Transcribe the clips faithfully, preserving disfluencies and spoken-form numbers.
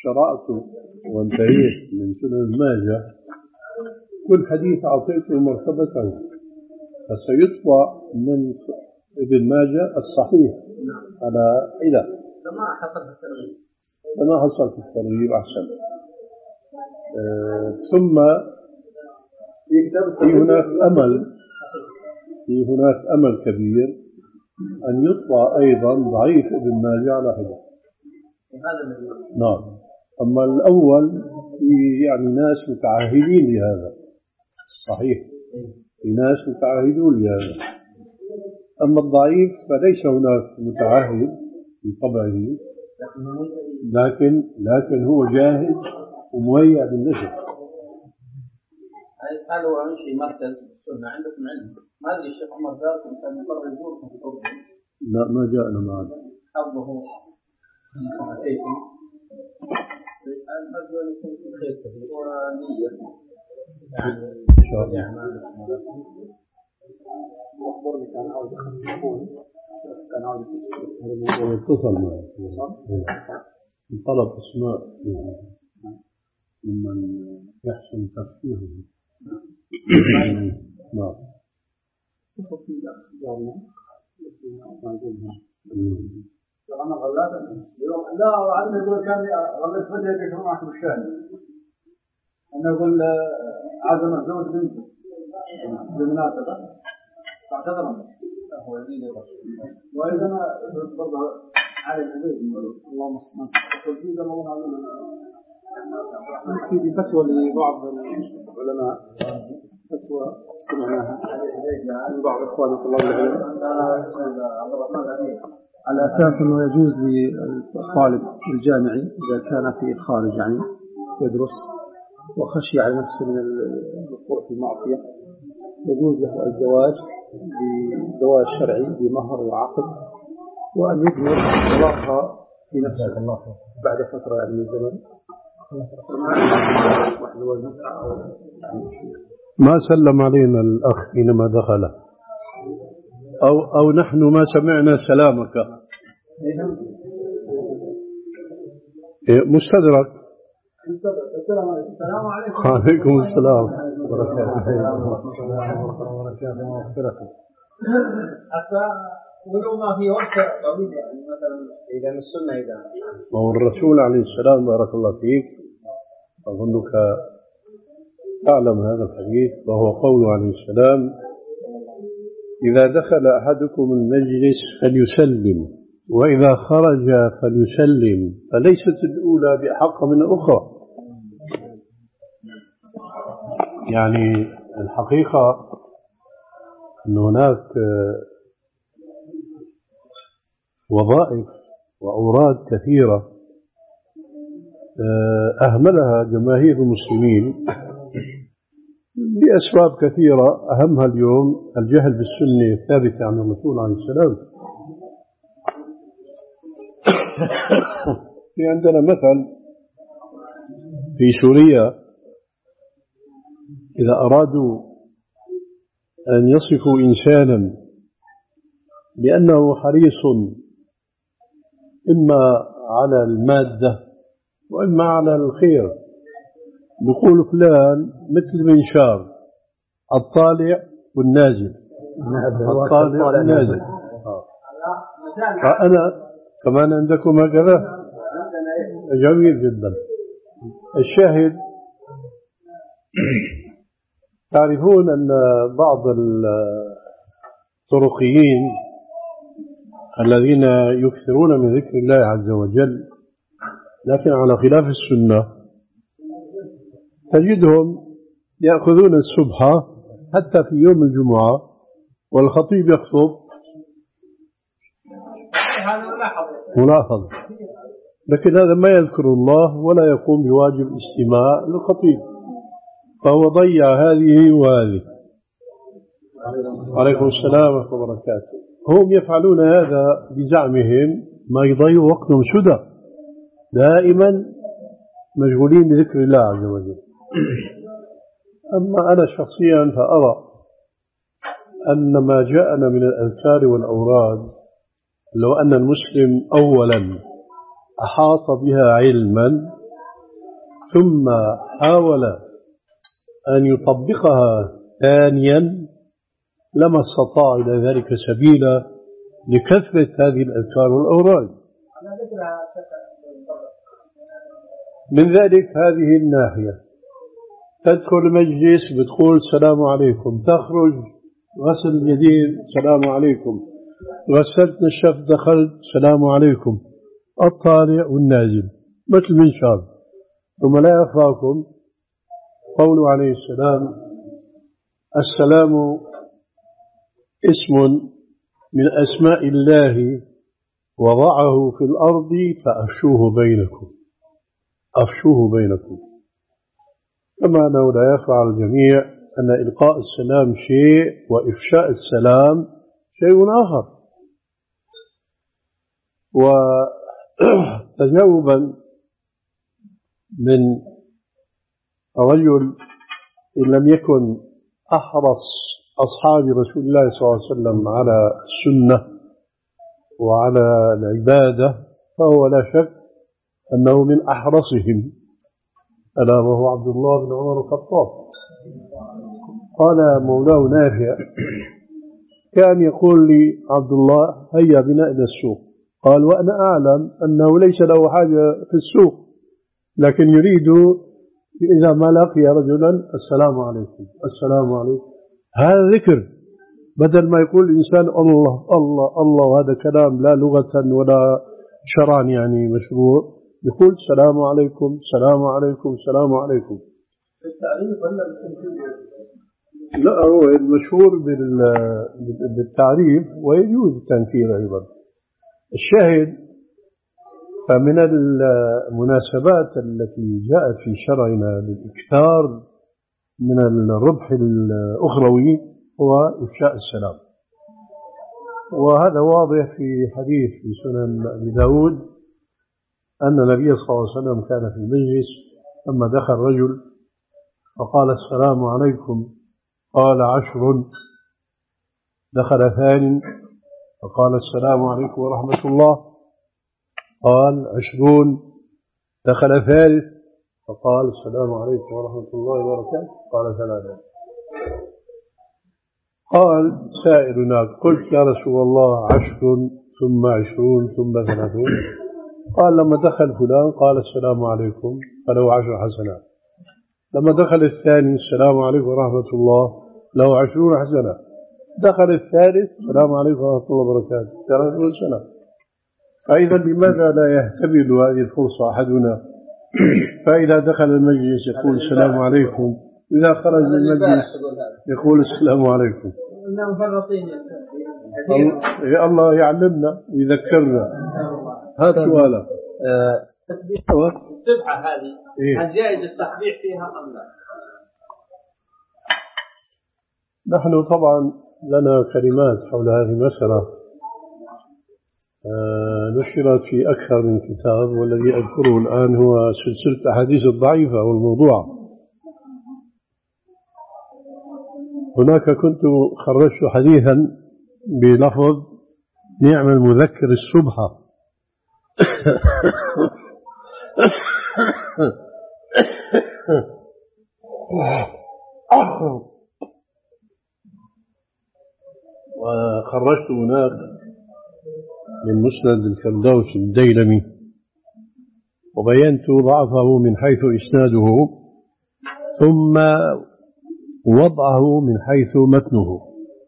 شرعت وانتهيت من سنن ماجه كل حديث أعطيته مرتبته، فسيطبع من ابن ماجه الصحيح على حدة كما حصل في الترغيب كما حصل في الترغيب. أحسن. آه ثم في هناك أمل في هناك أمل كبير أن يطبع أيضا ضعيف ابن ماجه على حدة. نعم. أما الأول في يعني ناس متعهدين لهذا صحيح، في ناس متعهدون لهذا. أما الضعيف فليس هناك متعهد في طبعه، لكن لكن هو جاهز ومهيأ للنشر. قالوا عن شيء مركز السنة عندكم علم، ما أدري الشيخ عمر ذاك كان يقرر يزوركم في الأردن. لا ما جاءنا معنا. حظه أتيتم. المرجو أن يكون في خير كثير ونية. يعني إن شاء الله. أخبرني كان عاوز يخففون، كان عاوز يتصل. اتصل معي. طلب أسماء ممن يحسن تفسيره. نعم. قصة الأخبار أنا غلات اليوم لا وعندما يقول كان غلت فجأة يكون معكم الشاهد أنا أقول عزم الزوج بنته بالمناسبة فاعتذر هو يزيد وإذا أنا برضه على الحديث اللهم صل وسلم جيدا الله عليه نسي فتوى لبعض العلماء فتوى سمعناها من بعض إخواننا طلاب العلم على أساس أنه يجوز للطالب الجامعي إذا كان في الخارج يعني يدرس وخشي على نفسه من الوقوع في المعصية يجوز له الزواج بزواج شرعي بمهر وعقد وأن يثمر طلاقها في نفسه بعد فترة يعني من الزمن. ما سلم علينا الأخ حينما دخل أو أو نحن ما سمعنا سلامك. مستدرك. السلام عليكم. وعليكم السلام وبركاته. حتى ولو ما في وقت طويل يعني مثلا إذا السنة إذا. والرسول عليه السلام بارك الله فيك أظنك تعلم هذا الحديث وهو قوله عليه السلام إذا دخل أحدكم المجلس فليسلم وإذا خرج فليسلم فليست الأولى بأحق من الأخرى. يعني الحقيقة أن هناك وظائف وأوراد كثيرة أهملها جماهير المسلمين لأسباب كثيرة أهمها اليوم الجهل بالسنة الثابتة عن الرسول عليه السلام. في عندنا مثل في سوريا إذا أرادوا أن يصفوا إنسانا بأنه حريص إما على المادة وإما على الخير نقول فلان مثل منشار الطالع والنازل الطالع والنازل. فأنا كمان عندكم هكذا جميل جدا. الشاهد تعرفون أن بعض الطرقيين الذين يكثرون من ذكر الله عز وجل لكن على خلاف السنة تجدهم يأخذون السبحة حتى في يوم الجمعة والخطيب يخطب ملاحظ، لكن هذا ما يذكر الله ولا يقوم بواجب الاستماع للخطيب فهو ضيع هذه وهذه. عليكم السلام ورحمة الله وبركاته. هم يفعلون هذا بزعمهم ما يضيع وقتهم سدى دائما مشغولين بذكر الله عز وجل. أما أنا شخصيا فأرى أن ما جاءنا من الأذكار والأوراد لو أن المسلم أولا أحاط بها علما ثم حاول أن يطبقها ثانيا لما استطاع إلى ذلك سبيلا لكثرة هذه الأذكار والأوراد. من ذلك هذه الناحية، تدخل المجلس بتقول السلام عليكم، تخرج غسل اليدين السلام عليكم، غسلت الشف دخلت السلام عليكم، الطالع والنازل مثل من شاب. ثم لا يخفاكم قوله عليه السلام: السلام اسم من أسماء الله وضعه في الأرض فأفشوه بينكم، أفشوه بينكم. كما أنه لا يخفى على الجميع أن إلقاء السلام شيء وإفشاء السلام شيء آخر. وتجاوبا من رجل إن لم يكن أحرص أصحاب رسول الله صلى الله عليه وسلم على السنة وعلى العبادة، فهو لا شك أنه من أحرصهم، ألا وهو عبد الله بن عمر الخطاب. قال مولاه نافع: كان يقول لي عبد الله: هيا بنا إلى السوق. قال: وأنا أعلم أنه ليس له حاجة في السوق، لكن يريد إذا ما لقي رجلا السلام عليكم السلام عليكم. هذا ذكر، بدل ما يقول الإنسان الله الله الله، وهذا كلام لا لغة ولا شرعا يعني مشروع، يقول السلام عليكم السلام عليكم السلام عليكم. التعريف ولا التنفيذ؟ لا، هو المشهور بالتعريف ويجوز التنفيذ أيضا. الشاهد، فمن المناسبات التي جاءت في شرعنا للإكثار من الربح الأخروي هو إفشاء السلام، وهذا واضح في حديث في سنن أبي داود أن النبي صلى الله عليه وسلم كان في المجلس ثم دخل رجل فقال: السلام عليكم. قال: عشر. دخل ثاني فقال: السلام عليكم ورحمة الله. قال: عشرون. دخل ثالث فقال: السلام عليكم ورحمة الله وبركاته. قال: ثلاثة. قال سائلنا: قلت يا رسول الله عشر ثم عشرون ثم ثلاثون. قال: لما دخل فلان قال: السلام عليكم، فله عشر حسنات. لما دخل الثاني: السلام عليكم ورحمة الله، له عشرون حسنة. دخل الثالث: السلام عليكم ورحمة الله وبركاته، ثلاثون سنة. فإذا لماذا لا يهتبل هذه الفرصة أحدنا، فإذا دخل المجلس يقول السلام عليكم، إذا خرج من المجلس يقول السلام عليكم. يا الله يعلمنا ويذكرنا. هذا سؤاله. السبحة هذه هل جائز التصبيح فيها أم لا؟ نحن طبعا لنا كلمات حول هذه المسألة نشرت في أكثر من كتاب، والذي أذكره الآن هو سلسلة الأحاديث الضعيفة والموضوعة. هناك كنت خرجت حديثا بلفظ: نعم المذكر السبحة. وخرجت هناك من مسند الفردوس الديلمي، وبينت ضعفه من حيث إسناده ثم وضعه من حيث متنه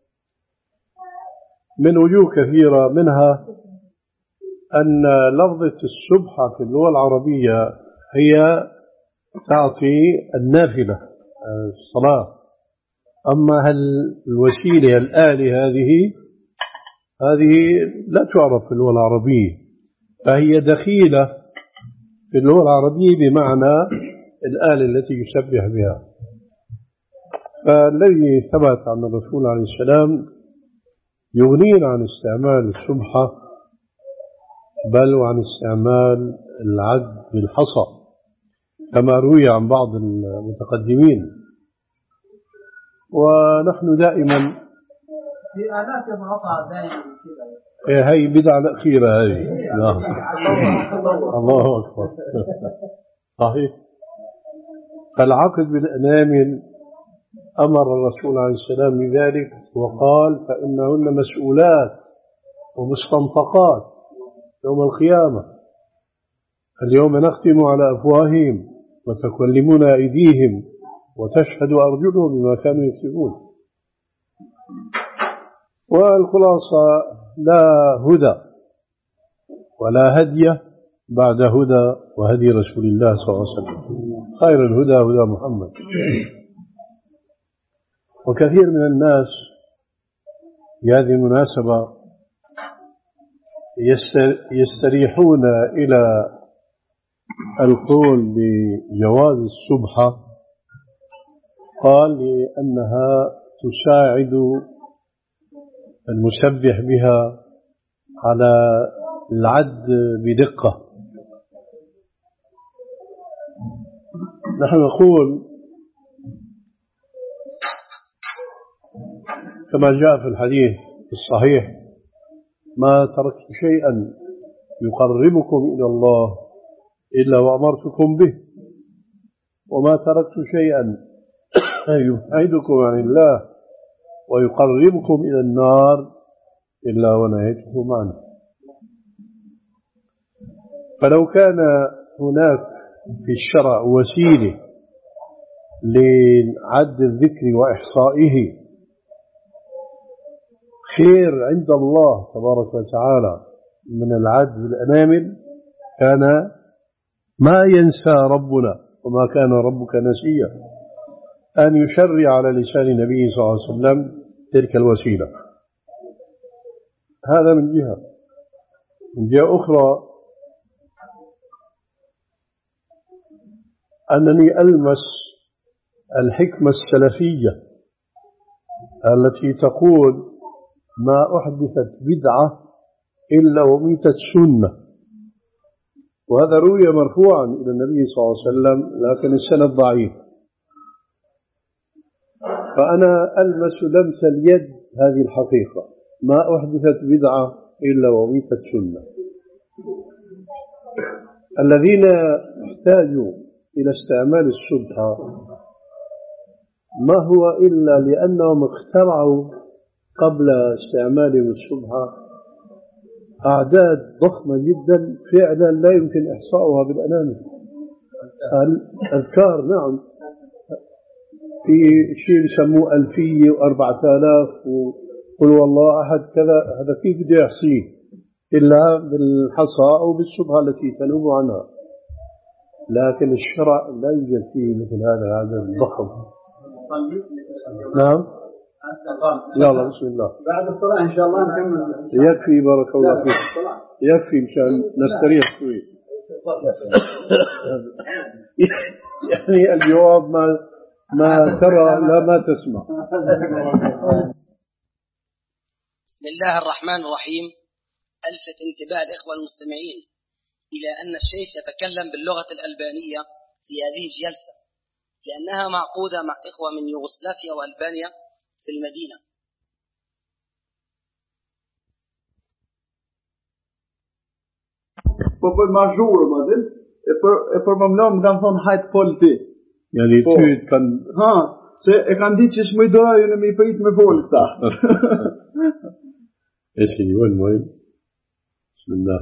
من وجوه كثيرة، منها أن لفظة السبحة في اللغة العربية هي تعطي النافلة الصلاة، أما هل الوسيلة الآلة هذه هذه لا تعرف في اللغة العربية، فهي دخيلة في اللغة العربية بمعنى الآلة التي يسبح بها. فالذي ثبت عن الرسول عليه السلام يغنينا عن استعمال السبحة، بل وعن استعمال العد بالحصى كما روي عن بعض المتقدمين. ونحن دائما في آلات الغطاء دائما كذا، هي بدعة الأخيرة هذه. الله أكبر. صحيح. فالعقد بالأنامل أمر الرسول عليه السلام بذلك وقال فإنهن مسؤولات ومستنطقات يوم القيامة. اليوم نختم على أفواههم وتكلمنا أيديهم وتشهد أرجلهم بما كانوا يكسبون. والخلاصة لا هدى ولا هدي بعد هدى وهدي رسول الله صلى الله عليه وسلم. خير الهدى هدى محمد. وكثير من الناس في هذه المناسبة يستريحون إلى القول بجواز السبحة، قال لأنها تساعد المسبح بها على العد بدقة. نحن نقول كما جاء في الحديث الصحيح ما تركت شيئا يقربكم إلى الله إلا وأمرتكم به، وما تركت شيئا يبعدكم عن الله ويقربكم إلى النار إلا ونهيتكم عنه. فلو كان هناك في الشرع وسيلة لعد الذكر وإحصائه خير عند الله تبارك وتعالى من العد بالأنامل كان ما ينسى ربنا وما كان ربك نسيا أن يشرع على لسان النبي صلى الله عليه وسلم تلك الوسيلة. هذا من جهة. من جهة أخرى أنني ألمس الحكمة السلفية التي تقول ما أحدثت بدعة إلا وميتت سنة، وهذا روي مرفوعا إلى النبي صلى الله عليه وسلم لكن السند ضعيف. فأنا ألمس لمس اليد هذه الحقيقة، ما أحدثت بدعة إلا وميتت سنة. الذين احتاجوا إلى استعمال السبحة ما هو إلا لأنهم اخترعوا قبل استعمالهم السبحة أعداد ضخمة جدا فعلا لا يمكن إحصاؤها بالأنامل. الأذكار نعم في شيء يسموه ألفية وأربعة آلاف وقل والله أحد كذا، هذا كيف بده يحصيه إلا بالحصى أو بالسبحة التي تنوب عنها. لكن الشرع لا يوجد فيه مثل هذا العدد الضخم. نعم يلا بسم الله. بعد الصلاة إن شاء الله نكمل. يكفي بارك الله فيك، يكفي مشان نستريح شوي. يعني الجواب ما ما ترى لا ما تسمع. بسم الله الرحمن الرحيم. ألفت انتباه الإخوة المستمعين إلى أن الشيخ يتكلم باللغة الألبانية في هذه الجلسة لأنها معقودة مع إخوة من يوغوسلافيا وألبانيا في المدينة. Po për ma zhurë, më dhe, e për, e për më mlo më kanë thonë hajtë folë ti. Yani po, ty kanë... Ha, se e kanë ditë që shmë i dojë në mi pëjtë me folë këta. E që një vënë mojë. Bismillah.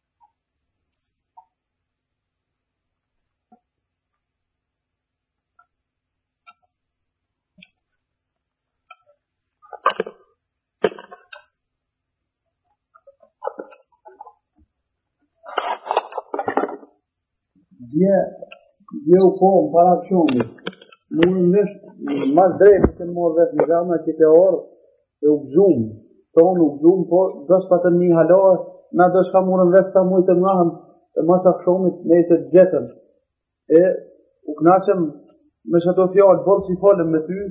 Dje, dje u po, më para shumit. Murën vesh, mas drejtë të morë vesh një gama që të orë, e u gëzumë. Tonë u gëzumë, po, do shpa të një haloë, na do shka murën vesh ta mujtë të ngahëm, e masa shumit, nejse të gjetëm. E, u knaqëm, me shëto fjallë, bolë si folëm me ty.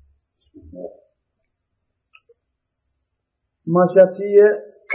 Ma shaqije,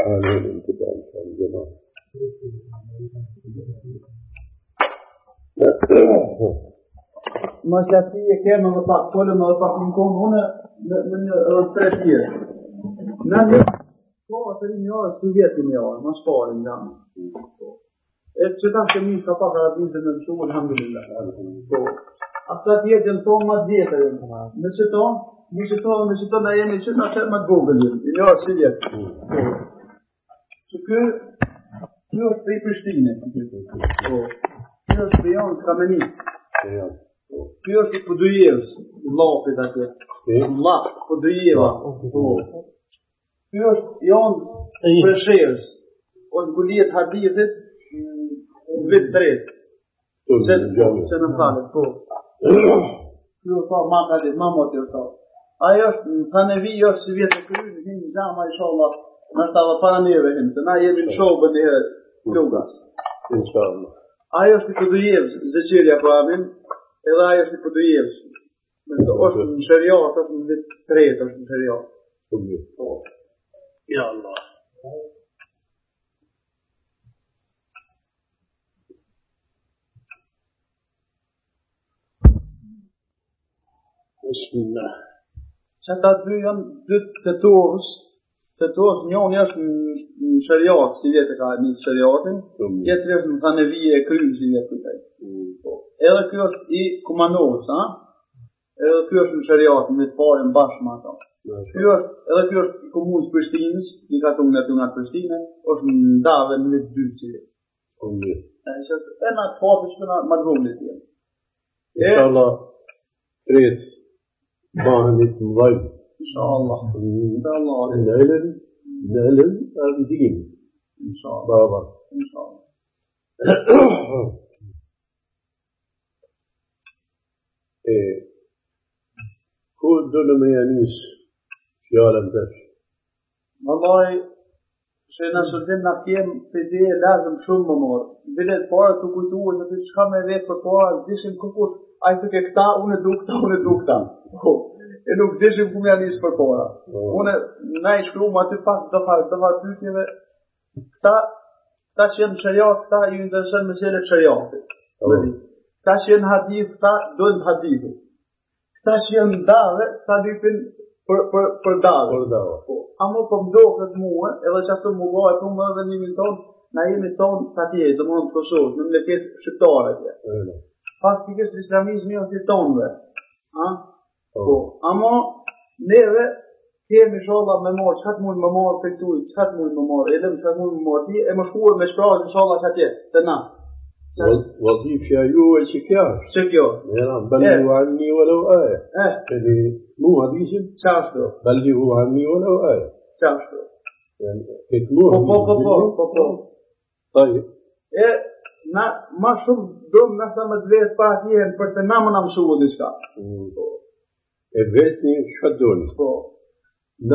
ma shaqije kemë më pak folëm edhe pak në konë une me një rëstretije. Në një kohë të rinë njërë, si vjetë njërë, ma shpare në janë. E që ta shëmi ka pak arabizë në mëshu, alhamdulillah. Ata tjetën tonë mas vjetër. Në që tonë, në që tonë, në që tonë na jemi që ta qëtë më të vogël. I një është si vjetë. Që kë, kë është për i Prishtinë. Kë është për janë Kamenicë. Kë është i Podujevës, i Lapit atje. Lap, Podujeva. Kë është janë Preshevës. Ose gulijet hadithit në vitë tretë. Se në thalët, po. Kjo është ma kalit, ma moti është. Ajo është, në Thanevi është si vjetë e kryë, në hinë gjama, inshallah, në është edhe para neve hinë, se na jemi në shobë në herë lugas. Inshallah. Ajo është i Podujevës, Zeqilja po amin, edhe ajo është i Podujevës. është në shëriat, është në vitë tretë, është në shëriat. Ja Allah. Bismillah. Që ta dy janë dy të torës, të torës njënë është në shëriat, si vjetë e ka një shëriatin, jetër është në Thanevije e krymë, si vjetë këtaj. Edhe kjo është i Kumanovës, ha? Edhe kjo është në shëriatin, me të parën bashkë ma ta. Kjo është, edhe kjo është i komunës Prishtinës, një ka të unë aty nga Prishtinë, është në dave në vetë dy që vjetë. E nga të fatë që nga madhrumë të jenë. Inshallah, tretë. Bahën i të mëdhajnë. Inshallah. Inshallah. Në elën, në elën, në digim. Inshallah. Barabar. Inshallah. E, ku do në me janis fjallën tësh? Vallaj, që në shërdim në kemë për dhe e lazëm shumë më morë. Bilet para të kujtuë që të qka me vetë për para, dishim këpush, a i të ke këta, unë e du këta, unë e du këta. E nuk dishim ku me janisë për para. Unë na i shkru ma të pak të farë, të farë pytjeve, këta, këta që jenë shëriat, këta ju interesën me qële shëriatit. Këta që jenë hadith, këta dojnë hadithit. Këta që jenë dave, këta lypin për, për, për dave. Për dave. Amo për mdohët muë, edhe që ashtu më gojë, për më dhe njëmin tonë, na jemi tonë të atje, dhe më në të Kosovës, në mleket shqiptare atje. Faktikisht islamizmi është i tonëve. Po, amo neve kemi inshallah me marë, çat mund më marë për tuj, çat mund më marë, edhe çat mund më marë ti, e më shkuar me shprahë inshallah çatje, të na. Vazifja juaj që kjo është. Që kjo? Era ballighu anni walau aya. Eh. Eli mu hadithin çashtu. Ballighu anni walau aya. Çashtu. Yani ekmu. Po po po po po po. Tayyib. E na ma shumë dom na sa më të vetë pa atjen për të na më na mësuar diçka. E vetni çfarë doni? Po. Na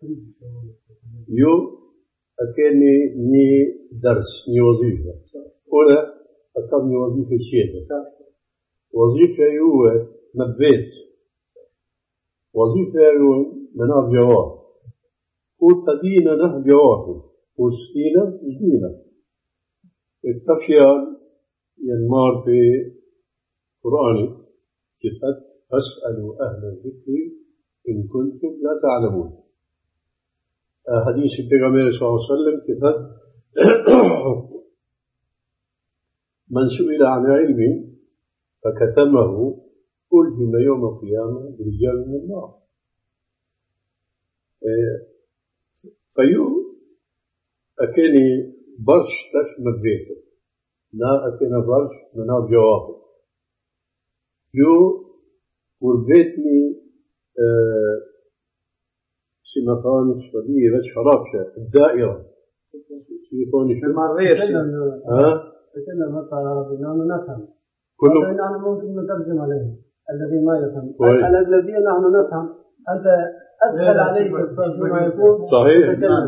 ju a keni një ders, një vazifë. Ora a kam një vazifë tjetër. Vazifja juaj me vetë. Vazifja juaj me na gjavat. Kur të dina në gjavatin, kur s'tina, s'dina. E këta fjallë janë marë për Kur'anit, që thëtë فاسألوا أهل الذكر إن كنتم لا تعلمون. حديث النبي صلى الله عليه وسلم كتب من سئل عن علم فكتمه ألهم يوم القيامة برجال من النار. فيو أكني برش تشمل بيته لا أكني برش من جوابه يو kur vetëmi, si më thonë, shpëdi e veç harapshe, daira, si i thonë shumë. Marreshë. Ha? تكلم العربي نحن نفهم. كله. نحن ممكن نترجم عليه الذي ما يفهم. الذي نحن نفهم أنت أسهل عليك ما يكون. صحيح.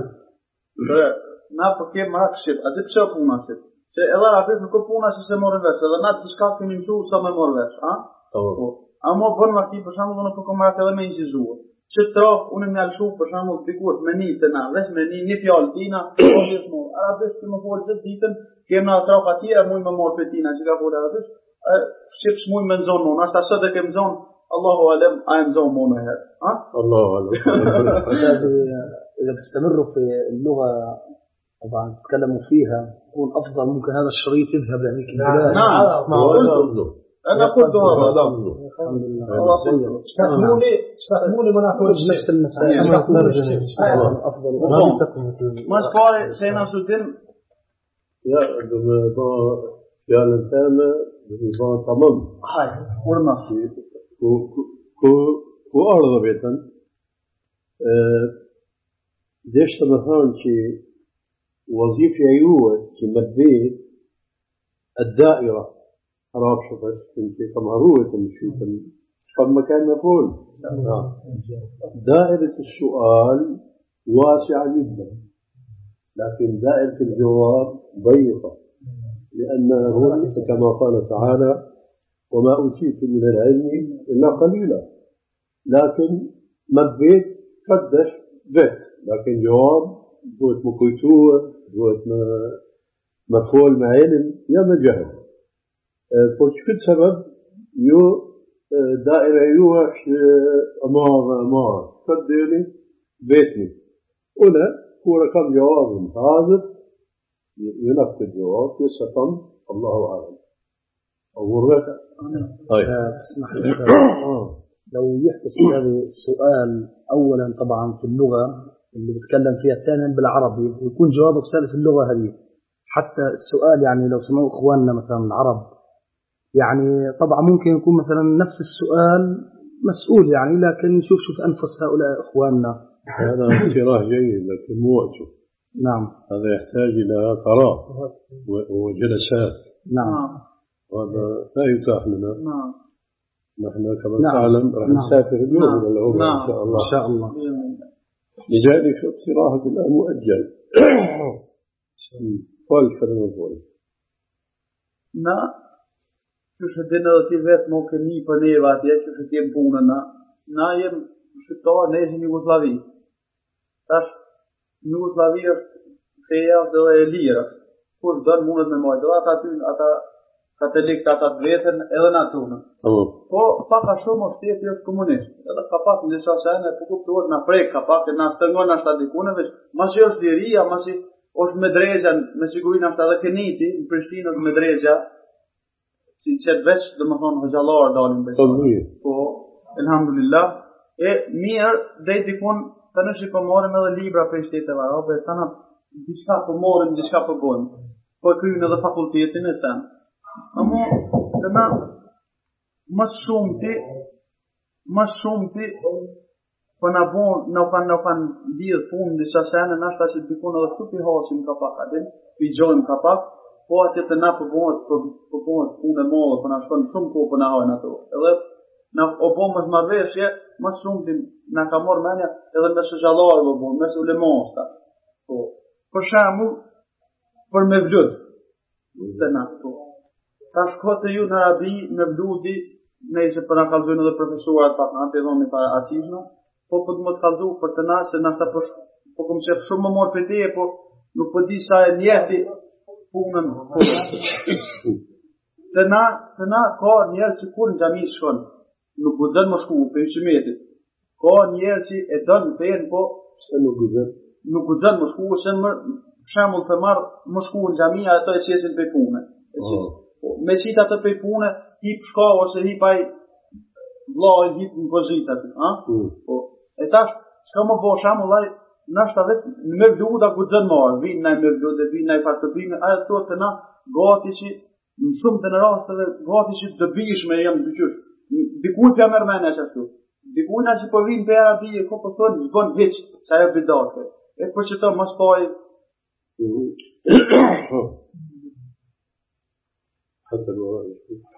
Na po kem rakshit, a di pse puna shit? Se edhe atë nuk ka puna se se morën vesh, edhe na diçka kemi mësuar sa më morën vesh, ha? Po. Amo bën ma ti për shembull unë po kam marrë edhe me incizuar. Që trof unë më alshu për shembull dikush me nitë na, veç me një një fjalë tina, po gjithmonë. Arabisht që më fol çdo ditën, kem na trof atje, mua më mor petina, që ka fol arabisht. Shqip shmuj me nxon unë, ashta sot e kem nxon, Allahu alem, a e nxon më herë, ha? Allahu alem. إذا بتستمروا في اللغة طبعا تتكلموا فيها يكون أفضل. ممكن هذا الشريط يذهب لهذيك البلاد. نعم. نعم. أنا قلت هذا الحمد لله. تفهموني تفهموني ما نقول نفس المسائل أفضل ما سباري سينا سودين يا دم فعلا تامة بنظام تمام هاي ورنا كو كو كو أرض بيتن ديش تمثال شيء وظيفة أيوة في مدبيت الدائرة رابشة كنت كمهروة تمشي فما كان يقول دائرة السؤال واسعة جدا لكن دائرة الجواب ضيقة لأنه كما قال تعالى وما أوتيت من العلم إلا قليلا لكن مدبيت قدش بيت لكن جواب دوت مكويتوه دوت مفعول مع علم يا مجهل فشكل سبب يو دائرة يوش أمار أمار قدرني بيتني هنا هو رقم جواب هذا ينفذ الجواب يستطن الله أعلم أورك اسمح لي لو يحدث هذا السؤال أولا طبعا في اللغة اللي بتكلم فيها الثاني بالعربي يكون جوابك سهل في اللغة هذه حتى السؤال يعني لو سمعوا إخواننا مثلا العرب يعني طبعا ممكن يكون مثلا نفس السؤال مسؤول يعني لكن نشوف شوف أنفس هؤلاء إخواننا هذا اقتراح جيد لكن مو وقته نعم هذا يحتاج إلى قرار وجلسات نعم وهذا لا يتاح لنا نعم نحن كما نعم. تعلم راح نسافر اليوم نعم. إلى العمرة نعم. إن شاء الله إن شاء الله لذلك اقتراحك الآن مؤجل قال كلمة بقول na që shëtinë edhe ti vetë nuk e një për neve atje që shëtim punën na na jem shqiptar, ne jem Jugoslavi tash Jugoslavi është feja dhe e lira kush dënë mundet me majtë dhe ata ty ata katolik ata të vetën edhe në atunë po paka shumë shteti është komunist edhe ka pak në disa sene po kuptohet na prek ka pak na stëngon ashta dikune veç masi është liria masi është medrezja me sigurinë ashta edhe Keniti në Prishtinë është medrezja si qëtë veç dhe më thonë hëgjallarë dalim besh po elhamdulillah e mirë dhe i dikun të nëshi po morim edhe libra për shteteve arabe të në diçka po morim diçka po bojmë po kryjnë edhe fakultetin e sen amo të na më shumë ti më shumë ti po na bon në kanë në kanë lidh punë disa sene nashta që dikun edhe këtu pi hasim ka pak adin pi gjojmë ka pak po atje të na përbohet përbohet punë e madhe po na shkon shumë kohë po na hajnë ato edhe na o bom më marrëveshje më shumë ti na ka marrë mendja edhe me shëgjallarë po bom me ulemasta po për shembull për me vlut të na po tash kohë ju në Arabi me vludi nëse po na kallzojnë edhe profesorat pak na të dhoni para asizna po po të më të kallzu për të na se na sta po po kom shef shumë më mor për te po nuk po di sa e njeti punën të na të na ka njerë që kur në gjami shkon nuk u dënë më shku për hyshimetit ka njerë që e dënë për po se nuk u dënë nuk u dënë më shku se më shemull të marë më shku në gjami a ato e qesin për punë me qita të për punë hip shka ose hipaj vla e hip në pozitat e tash shka më po shemull laj nashta vetë në me vluda ku dënë marë, vinë naj me vluda, vinë naj fartopime, ajo të të na gati që në shumë të në rastë dhe gati që të bishme jemë të qysh. Dikuj për mërë mene që ashtu. Dikuj na që po vinë për Arabije, ko po thonë, zbon veç, që ajo bidate. E për që të mos paj... حتى الوراء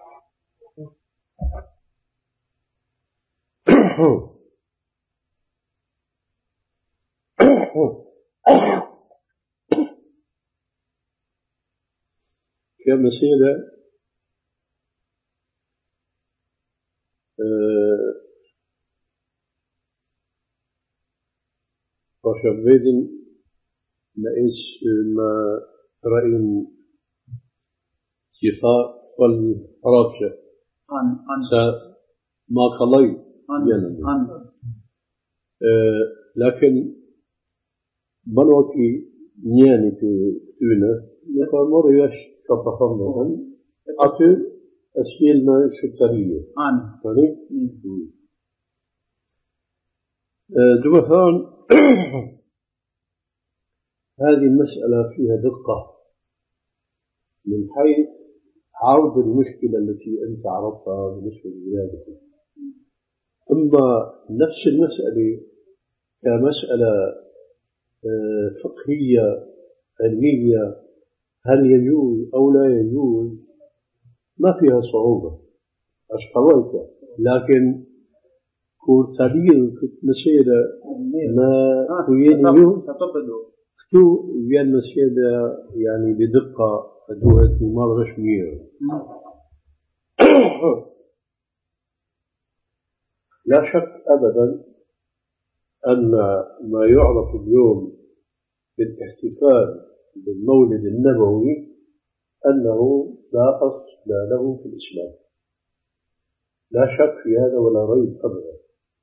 كمسيلة وشبيدن ما إيش ما رأين كفاء والرابشة سا ما خلي لكن بلوكي نياني في تونة نقول مريش كبخمنا أتو أسئلة شترية أنا طيب دوثان هذه المسألة فيها دقة من حيث عرض المشكلة التي أنت عرضتها بالنسبة لبلادك. أما نفس المسألة كمسألة فقهية علمية هل يجوز أو لا يجوز ما فيها صعوبة أشقويك، لكن كور تبين مسألة ما كوينيو كتو بيان مسألة يعني بدقة أدوها تمار رشمية. لا شك أبدا أن ما يعرف اليوم بالاحتفال بالمولد النبوي أنه لا أصل له في الإسلام، لا شك في هذا ولا ريب أبدا.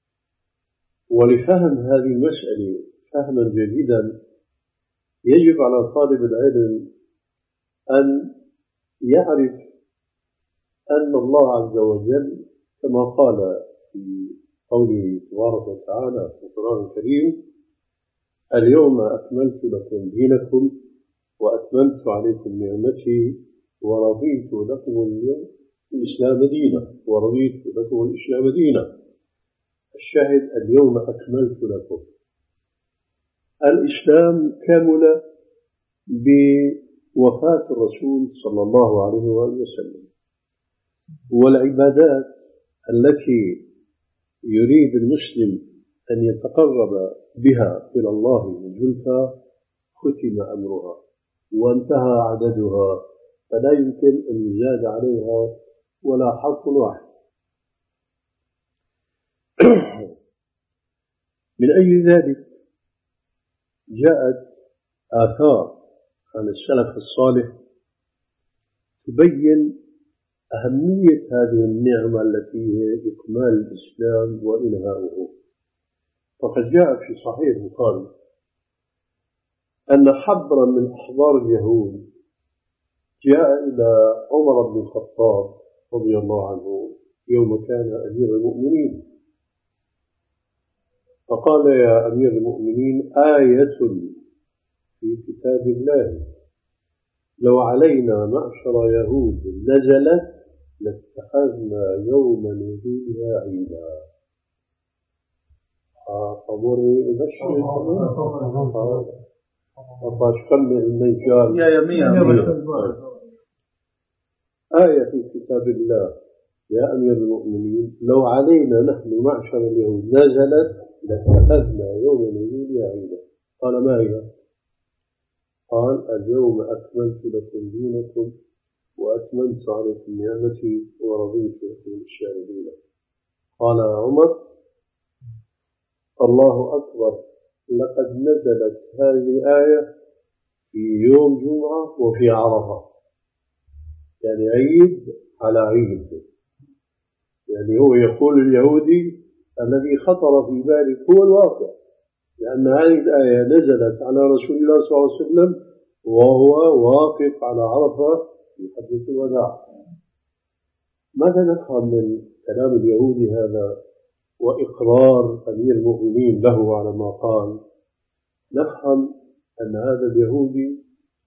ولفهم هذه المسألة فهما جيدا يجب على طالب العلم أن يعرف أن الله عز وجل كما قال في قوله تبارك وتعالى في القرآن الكريم: اليوم أكملت لكم دينكم وأتممت عليكم نعمتي ورضيت لكم اليوم الإسلام دينا ورضيت لكم الإسلام دينا. الشاهد اليوم أكملت لكم. الإسلام كامل بوفاة الرسول صلى الله عليه وآله وسلم، والعبادات التي يريد المسلم أن يتقرب بها إلى الله زلفى ختم أمرها وانتهى عددها، فلا يمكن أن يزاد عليها ولا حرف واحد. من أي ذلك جاءت آثار عن السلف الصالح تبين أهمية هذه النعمة التي هي إكمال الإسلام وإنهاؤه. فقد جاء في صحيح البخاري أن حبرا من أحبار اليهود جاء إلى عمر بن الخطاب رضي الله عنه يوم كان أمير المؤمنين، فقال: يا أمير المؤمنين، آية في كتاب الله لو علينا معشر يهود نزلت لاتخذنا يوم نزولها عيدا. أمرني بشر أفاشكم المنجال يا يمين آية في كتاب الله يا أمير المؤمنين لو علينا نحن معشر اليهود نزلت لاتخذنا يوم نزولها عيدا. قال: ما هي؟ قال: اليوم أكملت لكم دينكم وأتممت عليكم نعمتي ورضيت لكم الإسلام دينا. قال عمر: الله أكبر، لقد نزلت هذه الآية في يوم جمعة وفي عرفة، يعني عيد على عيد. يعني هو يقول اليهودي الذي خطر في بالك هو الواقع، لأن هذه الآية نزلت على رسول الله صلى الله عليه وسلم وهو واقف على عرفة في حجة الوداع. ماذا نفهم من كلام اليهودي هذا وإقرار أمير المؤمنين له على ما قال؟ نفهم أن هذا اليهودي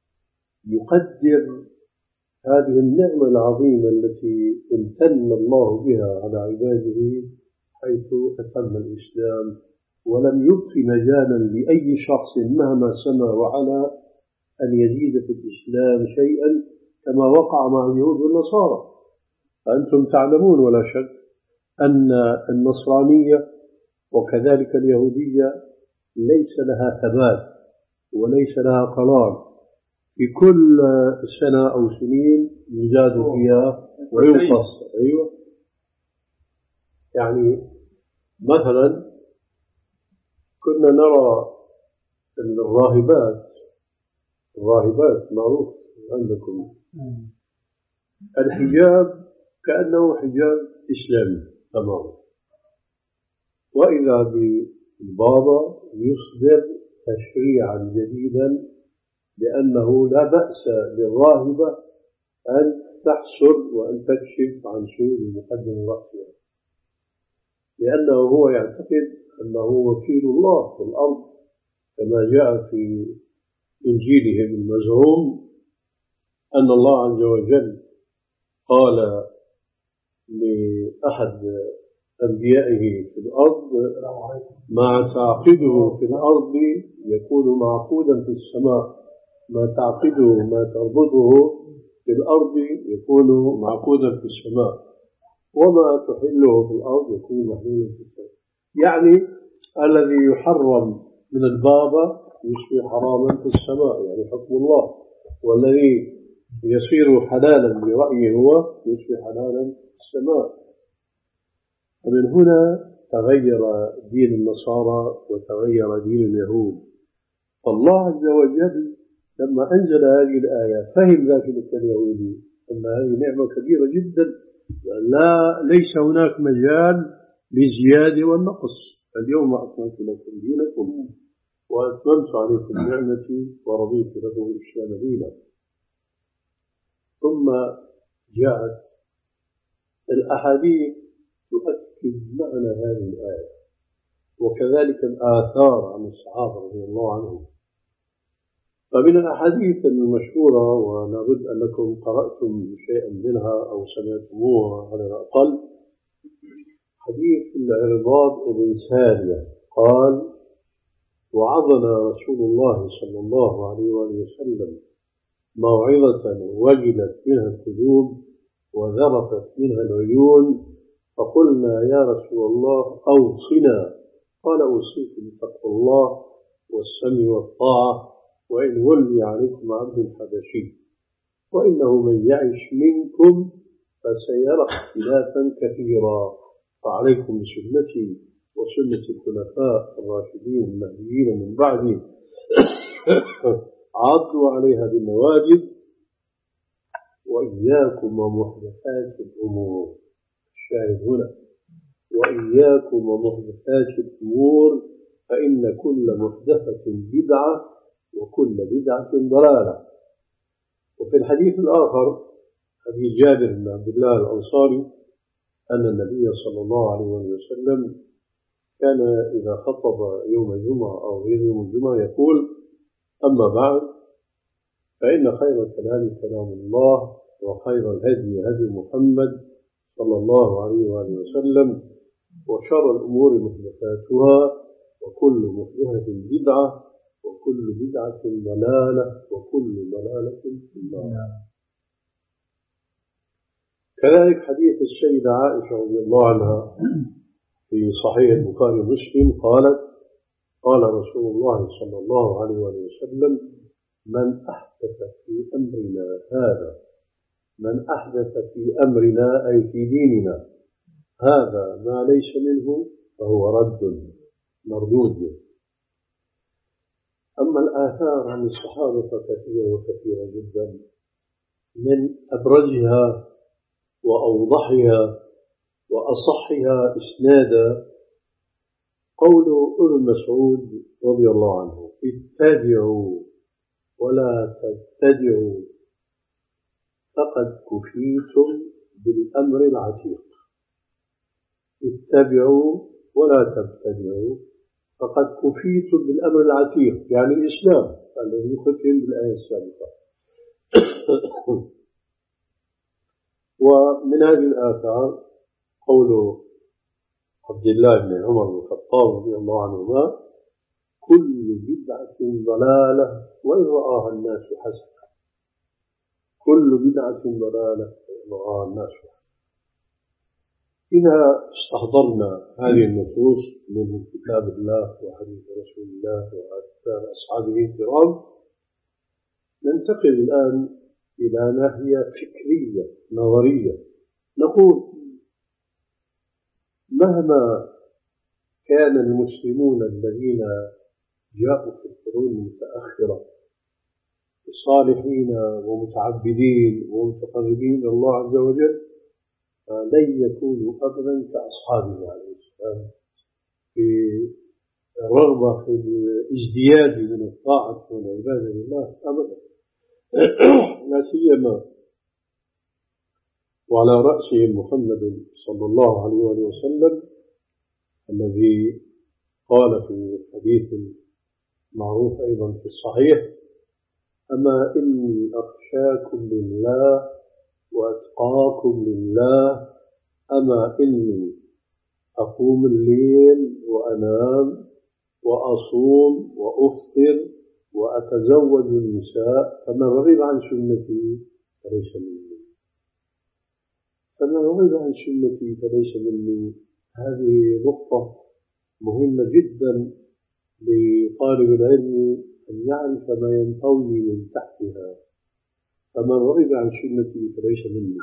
يقدر هذه النعمة العظيمة التي امتن الله بها على عباده حيث أتم الإسلام ولم يبق مجالا لأي شخص مهما سمى وعلى أن يزيد في الإسلام شيئا كما وقع مع اليهود والنصارى. فأنتم تعلمون ولا شك أن النصرانية وكذلك اليهودية ليس لها ثبات وليس لها قرار، في كل سنة أو سنين يزاد فيها وينقص. أيوة، يعني مثلا كنا نرى الراهبات الراهبات معروف عندكم الحجاب كأنه حجاب إسلامي تماما، وإذا بالبابا يصدر تشريعا جديدا بأنه لا بأس للراهبة أن تحسر وأن تكشف عن شيء بمقدم رأسها، لأنه هو يعتقد أنه وكيل الله في الأرض كما جاء في إنجيلهم المزعوم أن الله عز وجل قال لأحد أنبيائه في الأرض: ما تعقده في الأرض يكون معقودا في السماء، ما تعقده ما تربطه في الأرض يكون معقودا في السماء، وما تحله في الأرض يكون محلولا في السماء. يعني الذي يحرم من البابا يصبح حراما في السماء، يعني حكم الله، والذي يصير حلالا برأيه هو يصبح حلالا في السماء. ومن هنا تغير دين النصارى وتغير دين اليهود. فالله عز وجل لما أنزل هذه الآية فهم ذلك اليهودي أن هذه نعمة كبيرة جدا، لا ليس هناك مجال للزيادة والنقص. اليوم أكملت لكم دينكم وأتممت عليكم نعمتي ورضيت لكم الإسلام دينا. ثم جاءت الأحاديث تؤكد معنى هذه الآية، وكذلك الآثار عن الصحابة رضي الله عنهم. فمن الأحاديث المشهورة، ولا بد أنكم قرأتم شيئا منها أو سمعتموها على الأقل، حديث العرباض بن سارية قال: وعظنا رسول الله صلى الله عليه وسلم موعظة وجلت منها القلوب وذرفت منها العيون، فقلنا: يا رسول الله أوصنا. قال: أوصيكم بتقوى الله والسمع والطاعة، وإن ولي عليكم عبد حبشي، وإنه من يعش منكم فسيرى اختلافا كثيرا، فعليكم بسنتي وسنة الخلفاء الراشدين المهديين من بعدي، عضوا عليها بالنواجذ، وإياكم ومحدثات الأمور. الشاهد هنا: وإياكم ومحدثات الأمور، فإن كل محدثة بدعة وكل بدعة ضلالة. وفي الحديث الآخر حديث جابر بن عبد الله الأنصاري أن النبي صلى الله عليه وسلم كان إذا خطب يوم الجمعة أو غير يوم الجمعة يقول: أما بعد، فإن خير الكلام كلام الله، وخير الهدي هدي محمد صلى الله عليه وآله وسلم، وشر الأمور محدثاتها، وكل محدثة بدعة، وكل بدعة ضلالة، وكل ضلالة في النار. كذلك حديث السيدة عائشة رضي الله عنها في صحيح البخاري ومسلم قالت: قال رسول الله صلى الله عليه وسلم: من أحدث في أمرنا هذا من أحدث في أمرنا أي في ديننا هذا ما ليس منه فهو رد مردود. أما الآثار عن الصحابة فكثيرة وكثيرة جدا، من أبرزها وأوضحها وأصحها إسنادا قول ابن مسعود رضي الله عنه: اتبعوا ولا تبتدعوا فقد كفيتم بالأمر العتيق. اتبعوا ولا تبتدعوا فقد كفيتم بالأمر العتيق، يعني الإسلام الذي ختم بالآية السابقة. ومن هذه الآثار قول عبد الله بن عمر بن الخطاب رضي الله عنهما: كل بدعة ضلالة وإن رآها الناس حسنة. كل بدعة ضلالة وإن رآها الناس حسنة. إذا استحضرنا هذه النصوص من كتاب الله وحديث رسول الله وآثار أصحابه الكرام، ننتقل الآن إلى ناحية فكرية نظرية. نقول: مهما كان المسلمون الذين جاءوا في القرون المتأخرة صالحين ومتعبدين ومتقربين إلى الله عز وجل، لن يكونوا أبدا كأصحابه عليه السلام في الرغبة في الازدياد من الطاعة والعبادة لله أبدا. لا سيما وعلى رأسهم محمد صلى الله عليه وآله وسلم الذي قال في الحديث المعروف أيضا في الصحيح: أما إني أخشاكم لله وأتقاكم لله، أما إني أقوم الليل وأنام وأصوم وأفطر وأتزوج النساء، فمن رغب عن سنتي فليس مني. فمن رغب عن سنتي فليس مني. هذه نقطة مهمة جدا لطالب العلم أن يعرف ما ينطوي من تحتها. فمن رغب عن سنتي فليس مني.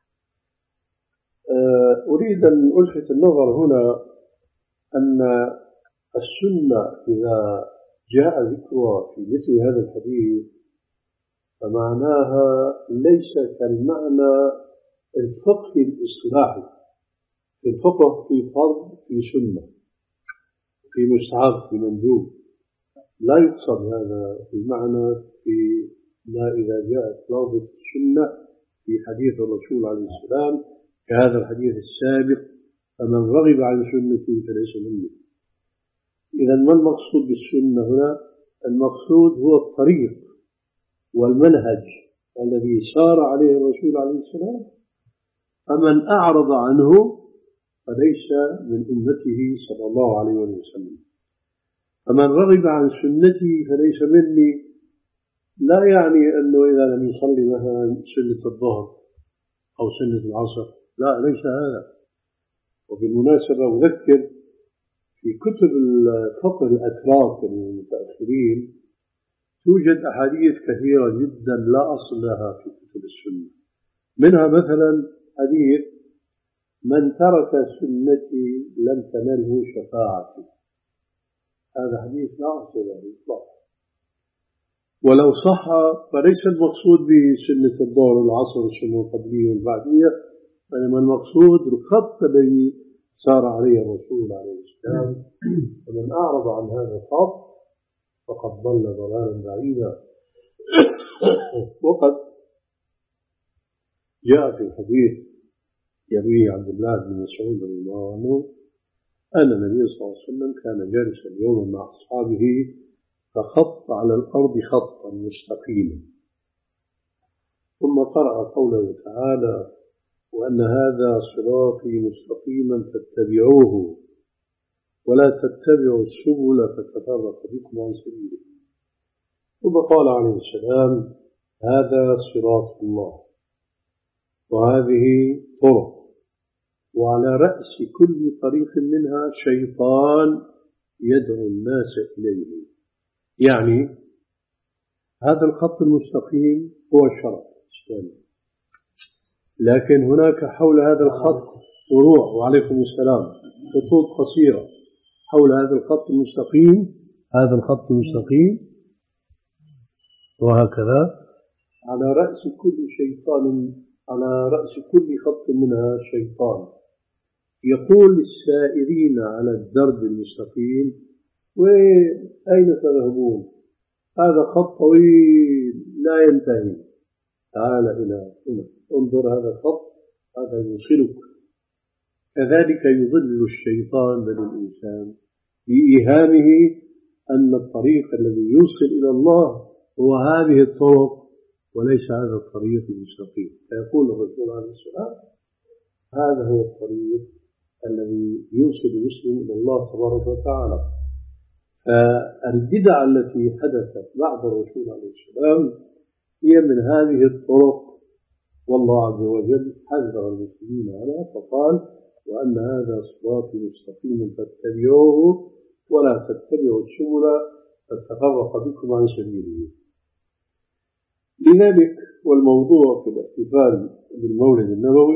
أريد أن ألفت النظر هنا أن السنة إذا جاء ذكرها في مثل هذا الحديث فمعناها ليس كالمعنى الفقه الاصطلاحي. في الفقه في فرض، في سنة، في مستحب، في مندوب. لا يقصد هذا المعنى في ما إذا جاءت لفظة السنة في حديث الرسول عليه السلام كهذا الحديث السابق: فمن رغب عن سنتي فليس مني. إذا ما المقصود بالسنة هنا؟ المقصود هو الطريق والمنهج الذي سار عليه الرسول عليه السلام. فمن أعرض عنه فليس من أمته صلى الله عليه وسلم. فمن رغب عن سنتي فليس مني لا يعني أنه إذا لم يصلي مثلا سنة الظهر أو سنة العصر، لا، ليس هذا. وبالمناسبة أذكر في كتب الفقه الأتراك المتأخرين توجد أحاديث كثيرة جدا لا أصل لها في كتب السنة. منها مثلا حديث: من ترك سنتي لم تنله شفاعتي. هذا حديث لا أصل له إطلاقا، ولو صح فليس المقصود بسنة الظهر والعصر والسنة القبلية والبعدية، بينما المقصود الخط الذي سار عليه الرسول عليه السلام. ومن أعرض عن هذا الخط فقد ضل ضلالا بعيدا. وقد جاء في الحديث يرويه عبد الله بن مسعود رضي الله عنه أن النبي صلى الله عليه وسلم كان جالسا يوما مع أصحابه فخط على الأرض خطا مستقيما، ثم قرأ قوله تعالى: وأن هذا صراطي مستقيما فاتبعوه ولا تتبعوا السبل فتفرق بكم عن سبيله. ثم قال عليه السلام: هذا صراط الله وهذه طرق، وعلى رأس كل طريق منها شيطان يدعو الناس إليه. يعني هذا الخط المستقيم هو الشرع الإسلامي، لكن هناك حول هذا الخط فروع، وعليكم السلام، خطوط قصيرة حول هذا الخط المستقيم. هذا الخط المستقيم وهكذا على رأس كل شيطان، على رأس كل خط منها شيطان يقول للسائرين على الدرب المستقيم: وأين تذهبون؟ هذا خط طويل لا ينتهي، تعال إلى هنا، انظر هذا الخط، هذا يوصلك. كذلك يضل الشيطان بني الإنسان بإيهامه أن الطريق الذي يوصل إلى الله هو هذه الطرق وليس هذا الطريق المستقيم. فيقول الرسول عليه السلام: هذا هو الطريق الذي يوصل المسلم إلى الله تبارك وتعالى. فالبدع التي حدثت بعد الرسول عليه السلام هي من هذه الطرق، والله عز وجل حذر المسلمين عنها فقال: وأن هذا صراطي مستقيما فاتبعوه ولا تتبعوا السبل فتفرق بكم عن سبيله. لذلك والموضوع في الاحتفال بالمولد النبوي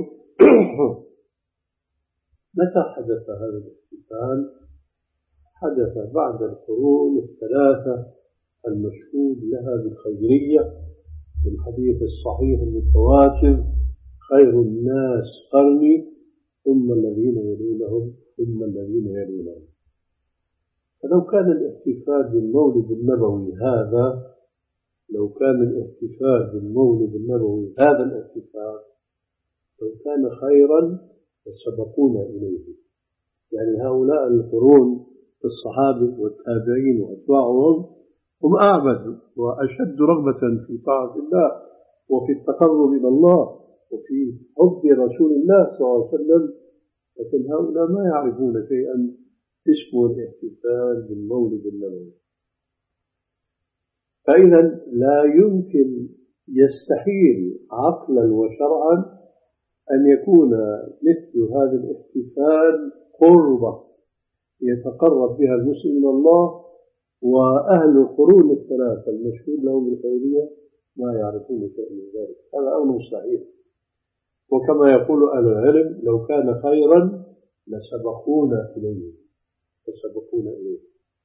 متى حدث هذا الاحتفال؟ حدث بعد القرون الثلاثة المشهود لها بالخيرية في الحديث الصحيح المتواتر: خير الناس قرني ثم الذين يلونهم ثم الذين يلونهم. فلو كان الاحتفال بالمولد النبوي هذا لو كان الاحتفال بالمولد النبوي هذا الاحتفال لو كان خيرا لسبقونا إليه. يعني هؤلاء القرون الصحابة والتابعين وأتباعهم هم أعبد وأشد رغبة في طاعة الله وفي التقرب إلى الله وفي حب رسول الله صلى الله عليه وسلم، لكن هؤلاء ما يعرفون شيئا اسمه الاحتفال بالمولد النبوي. فإذا لا يمكن، يستحيل عقلا وشرعا أن يكون مثل هذا الاحتفال قربة يتقرب بها المسلم إلى الله، وأهل القرون الثلاثة المشهود لهم بالخيرية ما يعرفون شيئا من ذلك. هذا أمر مستحيل. وكما يقول أهل العلم لو كان خيرا لسبقونا إليه لسبقونا إليه.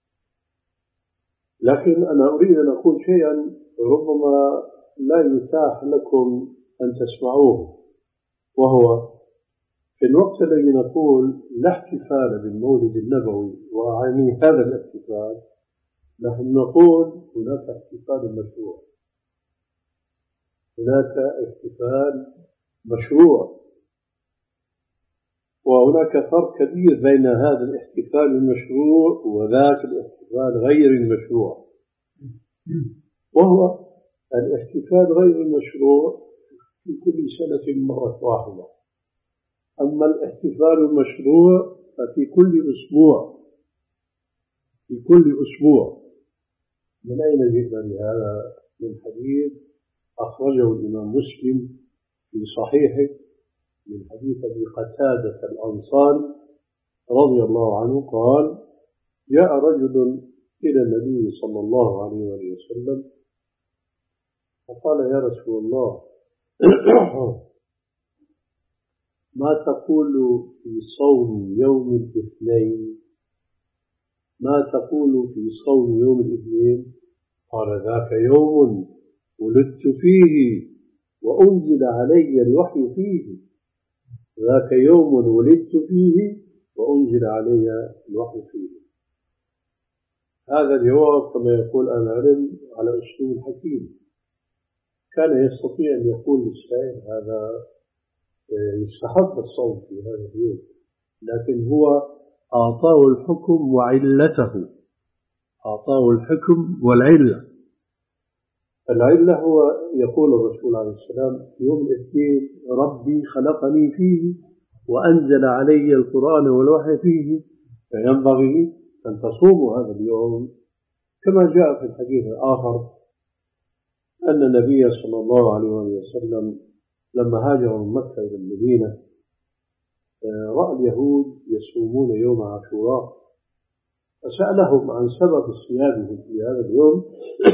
لكن أنا أريد أن أقول شيئا ربما لا يتاح لكم أن تسمعوه، وهو في الوقت الذي نقول لا احتفال بالمولد النبوي وأعني هذا الاحتفال، نحن نقول هناك احتفال مشروع. هناك احتفال مشروع، وهناك فرق كبير بين هذا الاحتفال المشروع وذاك الاحتفال غير المشروع. وهو الاحتفال غير المشروع في كل سنة مرة واحدة، أما الاحتفال المشروع ففي كل أسبوع في كل أسبوع. من أين جئنا بهذا؟ من حديث أخرجه الإمام مسلم في صحيحه من حديث أبي قتادة الأنصاري رضي الله عنه قال: جاء رجل إلى النبي صلى الله عليه وسلم فقال: يا رسول الله، ما تقول في صوم يوم الاثنين؟ ما تقول في صوم يوم الاثنين؟ قال: ذاك يوم ولدت فيه وأنزل علي الوحي فيه. ذاك يوم ولدت فيه وأنزل علي الوحي فيه. هذا الجواب كما يقول أهل العلم على أسلوب حكيم. كان يستطيع أن يقول للسائل هذا يستحق الصوم في هذا اليوم، لكن هو أعطاه الحكم وعلته، أعطاه الحكم والعلة. العلة هو يقول الرسول عليه السلام: يوم الاثنين ربي خلقني فيه وأنزل علي القرآن والوحي فيه، فينبغي أن تصوموا هذا اليوم. كما جاء في الحديث الآخر أن النبي صلى الله عليه وسلم لما هاجر من مكة إلى المدينة رأى اليهود يصومون يوم عاشوراء، فسألهم عن سبب صيامهم في هذا اليوم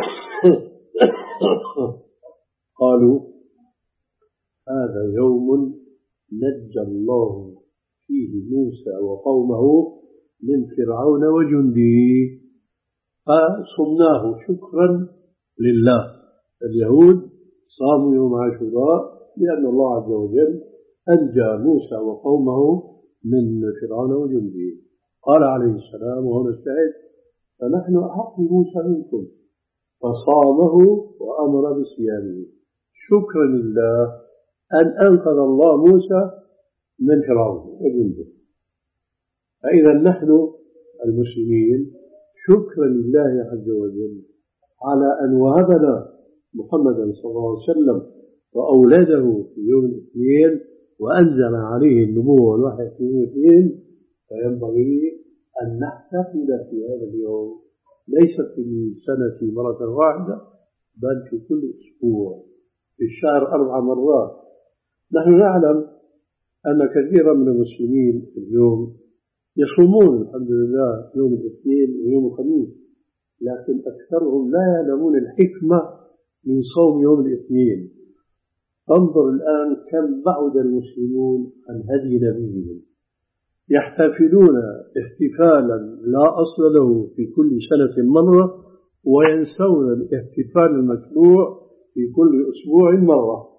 قالوا: هذا يوم نجى الله فيه موسى وقومه من فرعون وجنده، فصمناه شكرا لله. اليهود صاموا يوم عاشوراء لأن الله عز وجل أنجى موسى وقومه من فرعون وجنده. قال عليه السلام وهنا الشاهد: فنحن أحق موسى منكم، فصامه وأمر بصيامه شكرا لله أن أنقذ الله موسى من فرعون وجنده. فإذا نحن المسلمين شكرا لله عز وجل على أن وهبنا محمدا صلى الله عليه وسلم وأولاده في يوم الاثنين وأنزل عليه النبوة والوحي في يوم الاثنين، فينبغي أن نحتفل في هذا اليوم ليس في السنة مرة واحدة بل في كل أسبوع، في الشهر أربع مرات. نحن نعلم أن كثيرا من المسلمين اليوم يصومون الحمد لله يوم الاثنين ويوم الخميس، لكن أكثرهم لا يعلمون الحكمة من صوم يوم الاثنين. انظر الآن كم بعد المسلمون عن هدي نبيهم، يحتفلون احتفالا لا أصل له في كل سنة مرة، وينسون الاحتفال المشروع في كل أسبوع مرة.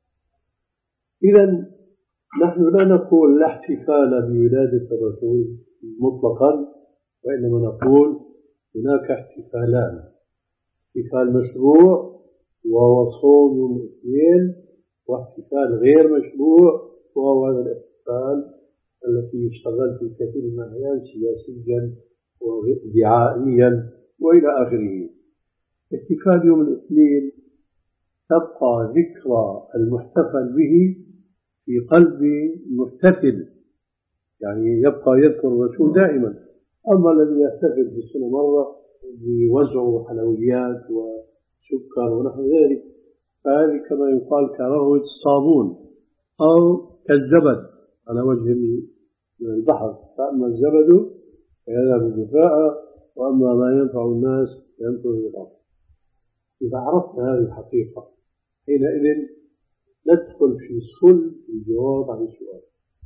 إذن نحن لا نقول لا احتفال بولادة الرسول مطلقا، وإنما نقول هناك احتفالان: احتفال مشروع وهو صوم يوم الاثنين، واحتفال غير مشروع وهو هذا الاحتفال التي يشتغل في كثير من الأحيان سياسيا ودعائيا وإلى آخره. احتفال يوم الاثنين تبقى ذكرى المحتفل به في قلب المحتفل، يعني يبقى يذكر الرسول دائما. أما الذي يحتفل في السنة مرة بوزع حلويات وسكر ونحو ذلك فهذه كما يقال كروة الصابون أو كالزبد على وجه البحر، فأما الزبد فيذهب جفاء وأما ما ينفع الناس ينفع الأرض. إذا عرفت هذه الحقيقة حينئذ ندخل في صلب الجواب عن السؤال.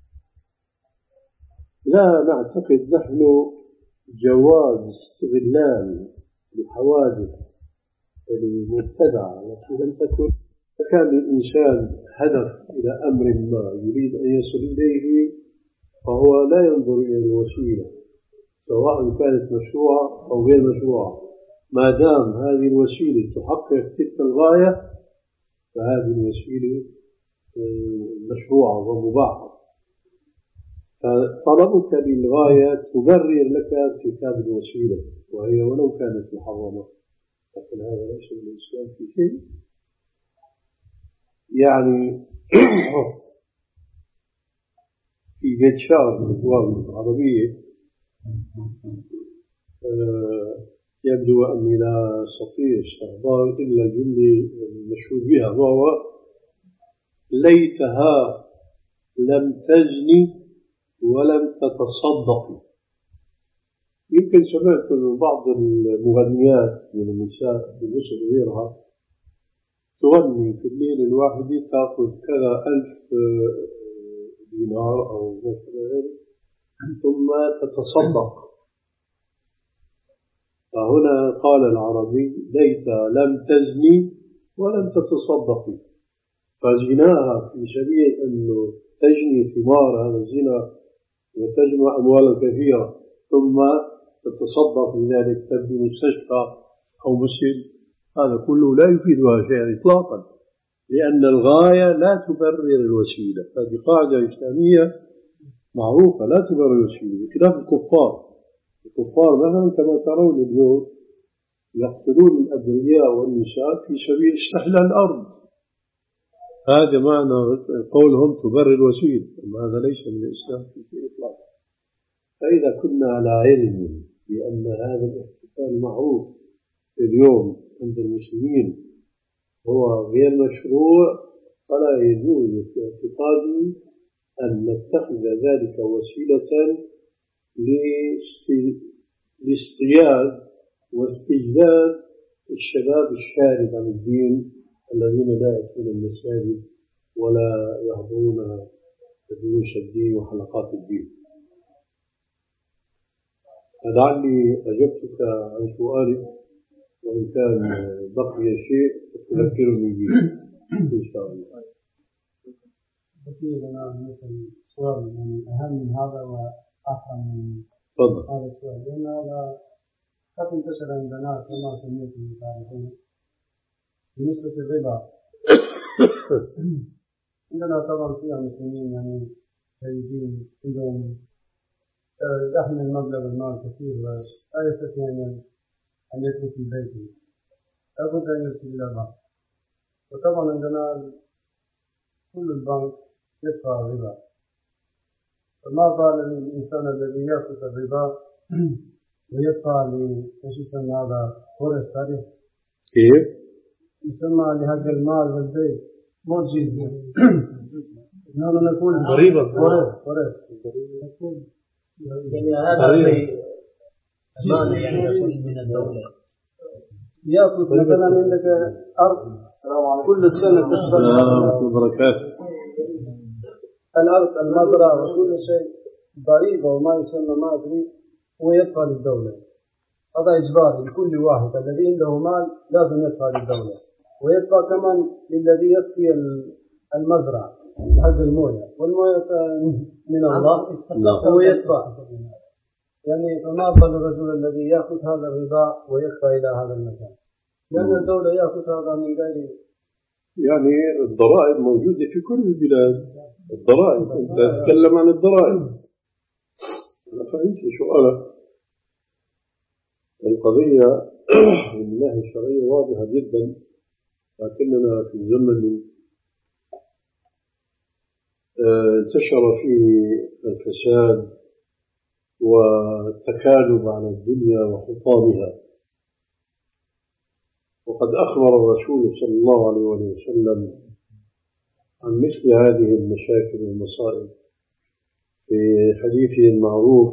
لا نعتقد نحن جواز استغلال الحوادث المبتدعة التي لم تكن. كان الإنسان هدف إلى أمر ما يريد أن يصل إليه فهو لا ينظر إلى الوسيلة سواء كانت مشروعة أو غير مشروعة، ما دام هذه الوسيلة تحقق تلك الغاية فهذه الوسيلة مشروعة ومباحة. فطلبك للغاية تبرر لك ارتكاب الوسيلة وهي ولو كانت محرمة، لكن هذا ليس من الإسلام في شيء. يعني في بيت شعر من الدول العربية يبدو أني لا أستطيع استحضار إلا الجملة المشهور بها، وهو ليتها لم تزني ولم تتصدق. يمكن سمعت من بعض المغنيات من النساء بمصر وغيرها تغني في الليل الواحد تأخذ كذا ألف دينار أو مثلا ثم تتصدق. فهنا قال العربي ليت لم تزني ولم تتصدقي، فزناها في سبيل أنه تجني ثمار هذا الزنا وتجمع أموالا كثيرة ثم تتصدق بذلك تبني مستشفى أو مسجد، هذا كله لا يفيدها شيئا إطلاقا، لأن الغاية لا تبرر الوسيلة. هذه قاعدة إسلامية معروفة، لا تبرر الوسيلة، بخلاف الكفار. الكفار مثلا كما ترون اليوم يقتلون الأبرياء والنساء في سبيل استحلال الأرض، هذا معنى قولهم تبرر الوسيلة، هذا ليس من الإسلام في شيء إطلاقا. فإذا كنا على علم بأن هذا الاحتفال معروف اليوم عند المسلمين هو غير مشروع فلا يجوز في اعتقادي أن نتخذ ذلك وسيلة لاصطياد واستجلاب الشباب الشارد عن الدين الذين لا يأتون المساجد ولا يحضرون دروس الدين وحلقات الدين. لعلي أجبتك عن سؤالي، وإن كان بقي شيء تذكرني به إن شاء الله. بقي لنا مثل سؤال يعني أهم من هذا وأحسن من تفضل. هذا السؤال، لأن هذا قد انتشر عندنا كما سميتم تعرفون بالنسبة للربا. عندنا طبعا فيها مسلمين يعني سيدين عندهم يحمل مبلغ المال كثير ولا يستطيع أن يترك البيت، لابد أن يرسل إلى البنك. وطبعا عندنا كل البنك يدفع الربا، فما بال الإنسان الذي يأخذ الربا ويدفع لإيش يسمى هذا فورس تعرف؟ كيف؟ يسمى لهذا المال والبيت موجود. نحن نقول ضريبة فورس فورس يعني هذا أمان يعني يكون من الدولة. يأخذ مثلا عندك أرض كل سنة تشتغل. السلام وبركاته. الأرض المزرعة وكل شيء ضريبة وما يسمى ما أدري ويدفع للدولة. هذا إجباري لكل واحد الذي عنده مال لازم يدفع للدولة، ويدفع كمان للذي يسقي المزرعة حق الموية، والموية من الله هو يدفع. يعني فما بال الرجل الذي يأخذ هذا الربا ويدفع إلى هذا المكان، لأن الدولة يأخذ هذا من غير يعني الضرائب موجودة في كل البلاد. الضرائب، أنت تتكلم عن الضرائب. أنا فهمت سؤالك. القضية من الله الشرعية واضحة جدا، لكننا في زمن انتشر فيه الفساد والتكالب على الدنيا وحطامها. وقد أخبر الرسول صلى الله عليه وسلم عن مثل هذه المشاكل والمصائب في حديثه المعروف: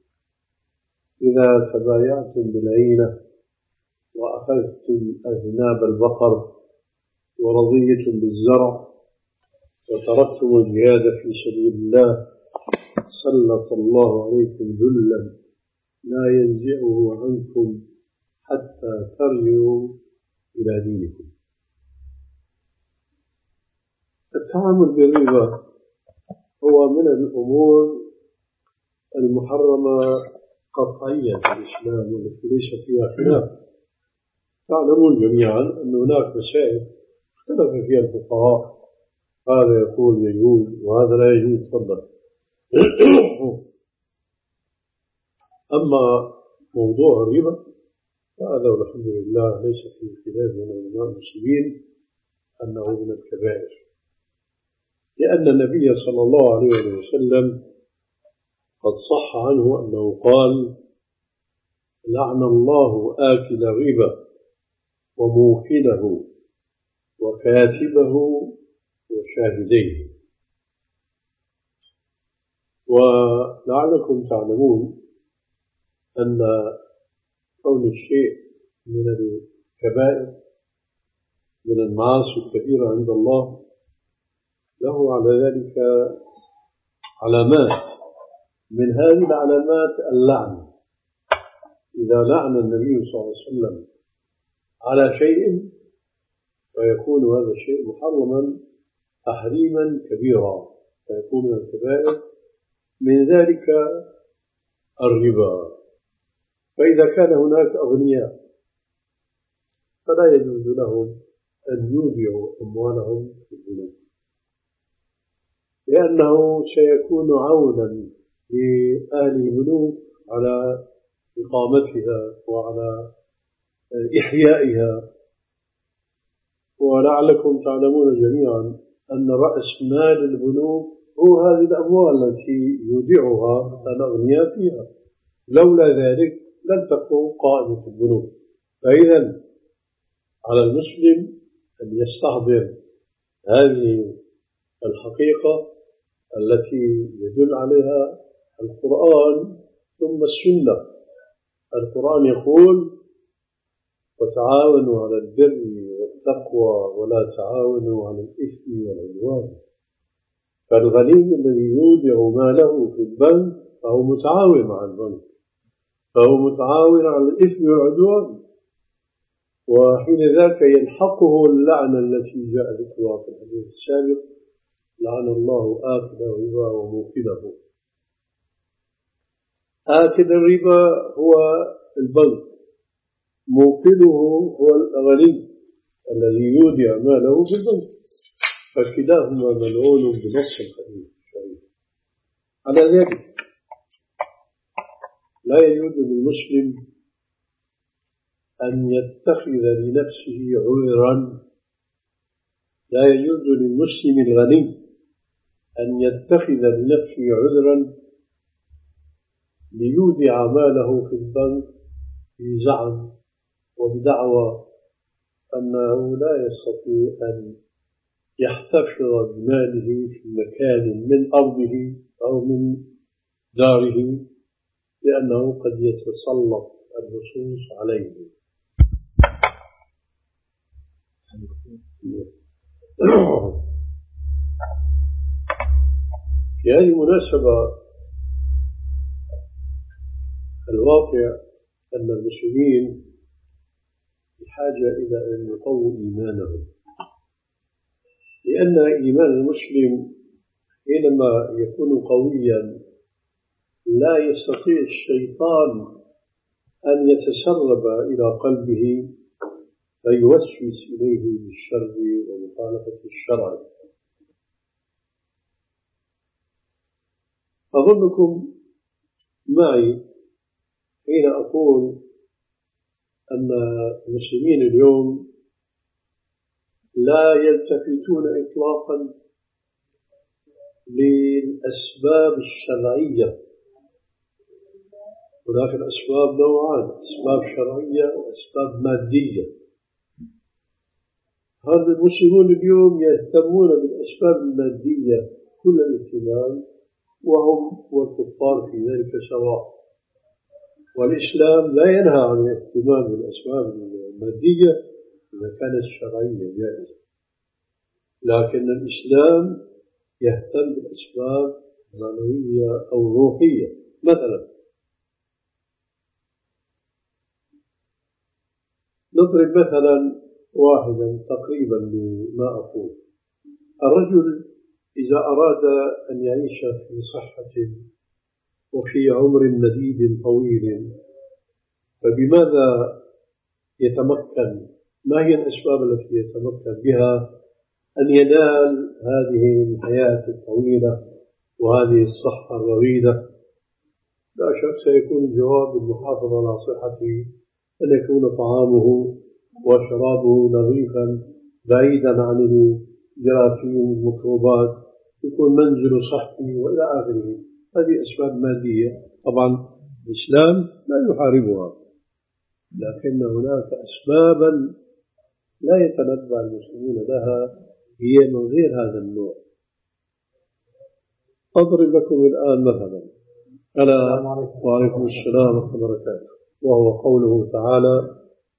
إذا تبايعتم بالعينة وأخذتم أذناب البقر ورضيتم بالزرع وتركتم الجهاد في سبيل الله سلط الله عليكم ذلا لا ينزعه عنكم حتى ترجعوا إلى دينكم. التعامل بالربا هو من الأمور المحرمة قطعيا في الإسلام والتي ليس فيها خلاف. تعلمون جميعا أن هناك مسائل اختلف فيها الفقهاء، هذا يقول يجوز وهذا لا يجوز. تفضل. أما موضوع الربا فهذا والحمد لله ليس فيه خلاف بين علماء المسلمين أنه من الكبائر، لأن النبي صلى الله عليه وسلم قد صح عنه أنه قال: لعن الله آكل الربا وموكله وكاتبه وشاهديه. ولعلكم تعلمون أن كون الشيء من الكبائر من المعاصي الكبيرة عند الله له على ذلك علامات. من هذه العلامات اللعن. إذا لعن النبي صلى الله عليه وسلم على شيء فيكون هذا الشيء محرما تحريما كبيرا، فيكون من الكبائر. من ذلك الربا. فإذا كان هناك أغنياء فلا يجوز لهم أن يودعوا أموالهم في البنوك، لأنه سيكون عونا لأهل البنوك على إقامتها وعلى إحيائها. ولعلكم تعلمون جميعا أن رأس مال البنوك هو هذه الأموال التي يودعها الأغنياء فيها، لولا ذلك لن تقوم قائمة البنوك. فإذا على المسلم أن يستحضر هذه الحقيقة التي يدل عليها القرآن ثم السنة. القرآن يقول: وتعاونوا على البر والتقوى ولا تعاونوا على الإثم والعدوان. فالغني الذي يودع ماله في البنك فهو متعاون مع البنك، فهو متعاون على الإثم والعدوان، وحين ذاك يلحقه اللعنة التي جاء ذكرها في الحديث السابق: لعن الله آكل الربا وموكله. آكل الربا هو البنك، موكله هو الغني الذي يودع ماله في البنك، فكلاهما ملعون بنص الحديث الشريف. على ذلك لا يجوز للمسلم أن يتخذ لنفسه عذرا، لا يجوز للمسلم الغني أن يتخذ لنفسه عذرا ليودع ماله في البنك بزعم وبدعوى أنه لا يستطيع أن يحتفظ بماله في مكان من أرضه أو من داره، لأنه قد يتسلط اللصوص عليه. في هذه المناسبة الواقع أن المسلمين بحاجة إلى أن يقووا إيمانهم، لأن إيمان المسلم حينما يكون قويا لا يستطيع الشيطان أن يتسرب إلى قلبه فيوسوس إليه بالشر ومخالفة الشرع. أظنكم معي حين أقول أن المسلمين اليوم لا يلتفتون إطلاقا للأسباب الشرعية. هناك الأسباب نوعان: أسباب شرعية وأسباب مادية. هذا المسلمون اليوم يهتمون بالأسباب المادية كل الاهتمام، وهم والكفار في ذلك سواء. والإسلام لا ينهى عن الاهتمام بالأسباب المادية إذا كانت الشرعية جائزة، لكن الإسلام يهتم بالأسباب معنوية أو روحية. مثلا نضرب مثلا واحدا تقريبا لما أقول: الرجل إذا أراد أن يعيش في صحة وفي عمر مديد طويل، فبماذا يتمكن؟ ما هي الأسباب التي يتمكن بها أن ينال هذه الحياة الطويلة وهذه الصحة الرويدة؟ لا شك سيكون الجواب المحافظة على صحته، أن يكون طعامه وشرابه نظيفا بعيدا عن الجراثيم والميكروبات، يكون منزل صحي وإلى آخره. هذه أسباب مادية، طبعا الإسلام لا يحاربها، لكن هناك أسبابا لا يتنبه المسلمون لها، هي من غير هذا النوع. أضرب لكم الآن مثلا أنا وعليكم السلام ورحمة الله وبركاته، وهو قوله تعالى: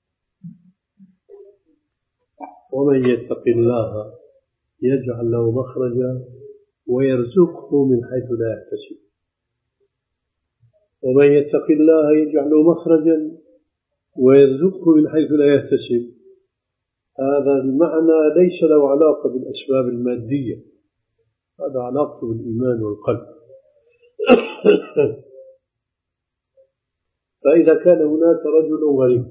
ومن يتق الله يجعل له مخرجا ويرزقه من حيث لا يحتسب. ومن يتق الله يجعل له مخرجا ويرزقه من حيث لا يحتسب، هذا المعنى ليس له علاقة بالأسباب المادية، هذا علاقة بالإيمان والقلب. فإذا كان هناك رجل غني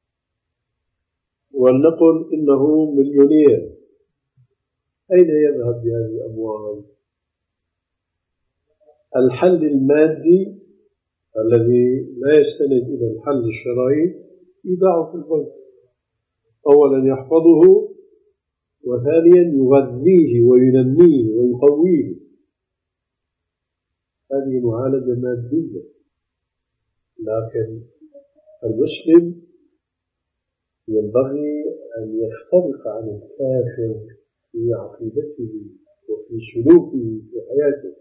ولنقل إنه مليونير، أين يذهب بهذه الأموال؟ الحل المادي الذي لا يستند إلى الحل الشرعي يضعه في البنك، أولا يحفظه، وثانيا يغذيه وينميه ويقويه. هذه معالجة مادية. لكن المسلم ينبغي أن يختلف عن الكافر في عقيدته وفي سلوكه في حياته.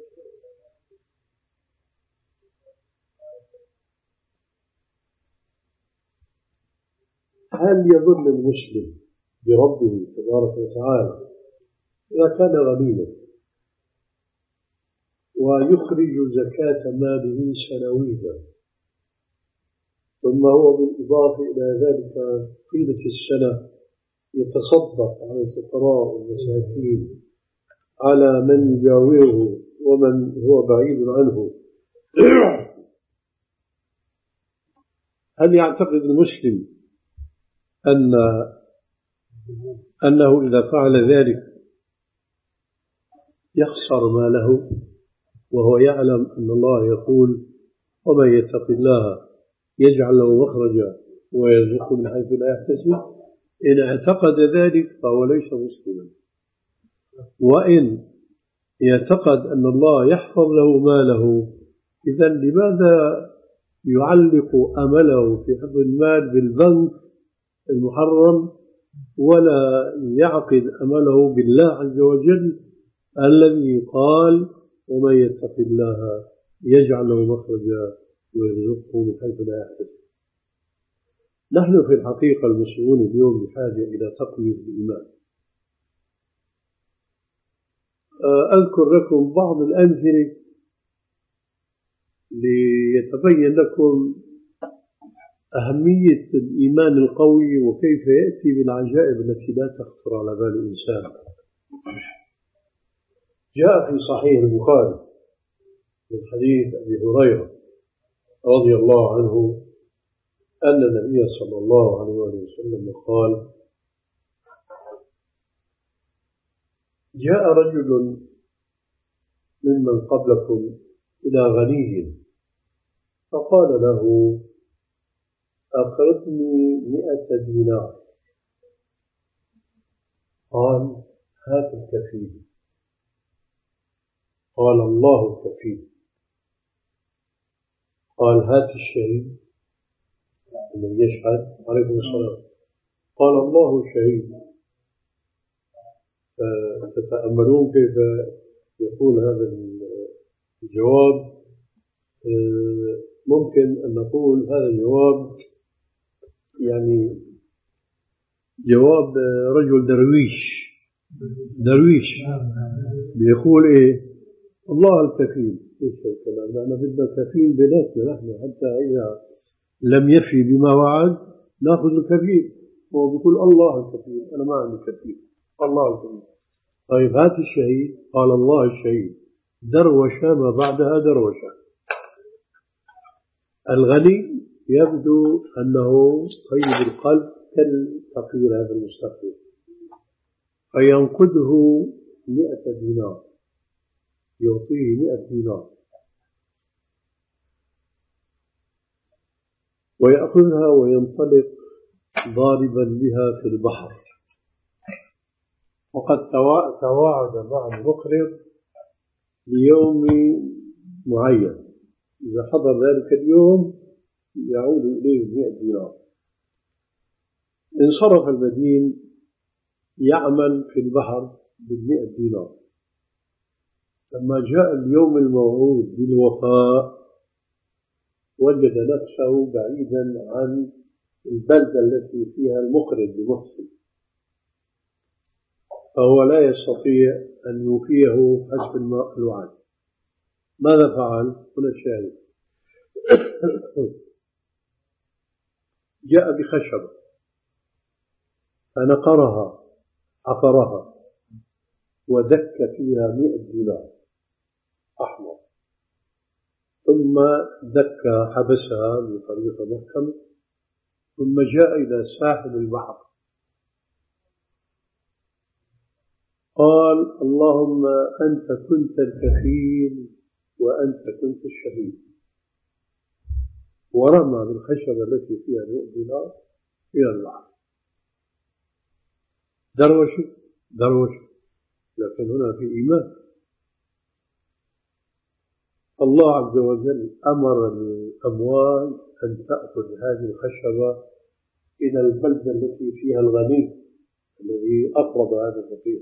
هل يظن المسلم بربه تبارك وتعالى إذا كان غنيا ويخرج زكاة ماله سنويا، ثم هو بالإضافة إلى ذلك طيلة السنة يتصدق على الفقراء والمساكين، على من يجاوره ومن هو بعيد عنه، هل يعتقد المسلم أن أنه إذا فعل ذلك يخسر ماله، وهو يعلم أن الله يقول: ومن يتق الله يجعل له مخرجا ويرزقه من حيث لا يحتسب؟ إن اعتقد ذلك فهو ليس مسلما. وإن يعتقد أن الله يحفظ له ماله، إذن لماذا يعلق أمله في حفظ المال بالبنك المحرم ولا يعقد أمله بالله عز وجل الذي قال: ومن يتق الله يجعل له مخرجا ويرزقه من حيث لا يحتسب؟ نحن في الحقيقة المسلمون اليوم بحاجة إلى تقوية الإيمان. أذكر لكم بعض الأمثلة ليتبين لكم أهمية الإيمان القوي وكيف يأتي بالعجائب التي لا تخطر على بال الإنسان. جاء في صحيح البخاري من حديث أبي هريرة رضي الله عنه أن النبي صلى الله عليه وسلم قال: جاء رجل ممن قبلكم إلى غني فقال له: أقرضني مئة دينار. قال: هات الكفيل. قال: الله الكفيل. قال: هات الشهيد من يشهد عليكم السلام. قال: الله الشهيد. فتتأملون كيف يقول هذا الجواب. ممكن أن نقول هذا الجواب يعني جواب رجل درويش درويش بيقول إيه؟ الله الكفيل. إيش الكلام؟ نحن بدنا كفيل بيناتنا نحن، حتى إذا لم يفي بما وعد نأخذ الكفيل. هو بيقول الله الكفيل، أنا ما عندي كفيل، الله الكفيل. طيب هات الشهيد. قال: الله الشهيد. دروش ما بعدها دروشة. الغني يبدو أنه طيب القلب كالفقير هذا المستقيم، فينقده مئة دينار، يعطيه مئة دينار ويأخذها وينطلق ضاربا بها في البحر. وقد تواعد مع المقرض ليوم معين، إذا حضر ذلك اليوم يعود إليه مئة دينار. انصرف المدين يعمل في البحر بالمئة دينار. لما جاء اليوم الموعود بالوفاء وجد نفسه بعيدا عن البلدة التي فيها المقرض بمحسن، فهو لا يستطيع أن يوفيه حسب الوعد. ماذا فعل؟ هنا الشاهد. جاء بخشبة فنقرها عقرها ودك فيها مئة دينار أحمر، ثم دك حبسها بطريقة محكمة، ثم جاء إلى ساحل البحر قال: اللهم أنت كنت الكفيل وأنت كنت الشهيد، ورمى بالخشبة التي فيها مئة دينار إلى البحر. دروش دروش لكن هنا في إيمان. الله عز وجل أمر الأموال أن تأخذ هذه الخشبة إلى البلدة التي فيها الغني الذي أقرض هذا الفقير.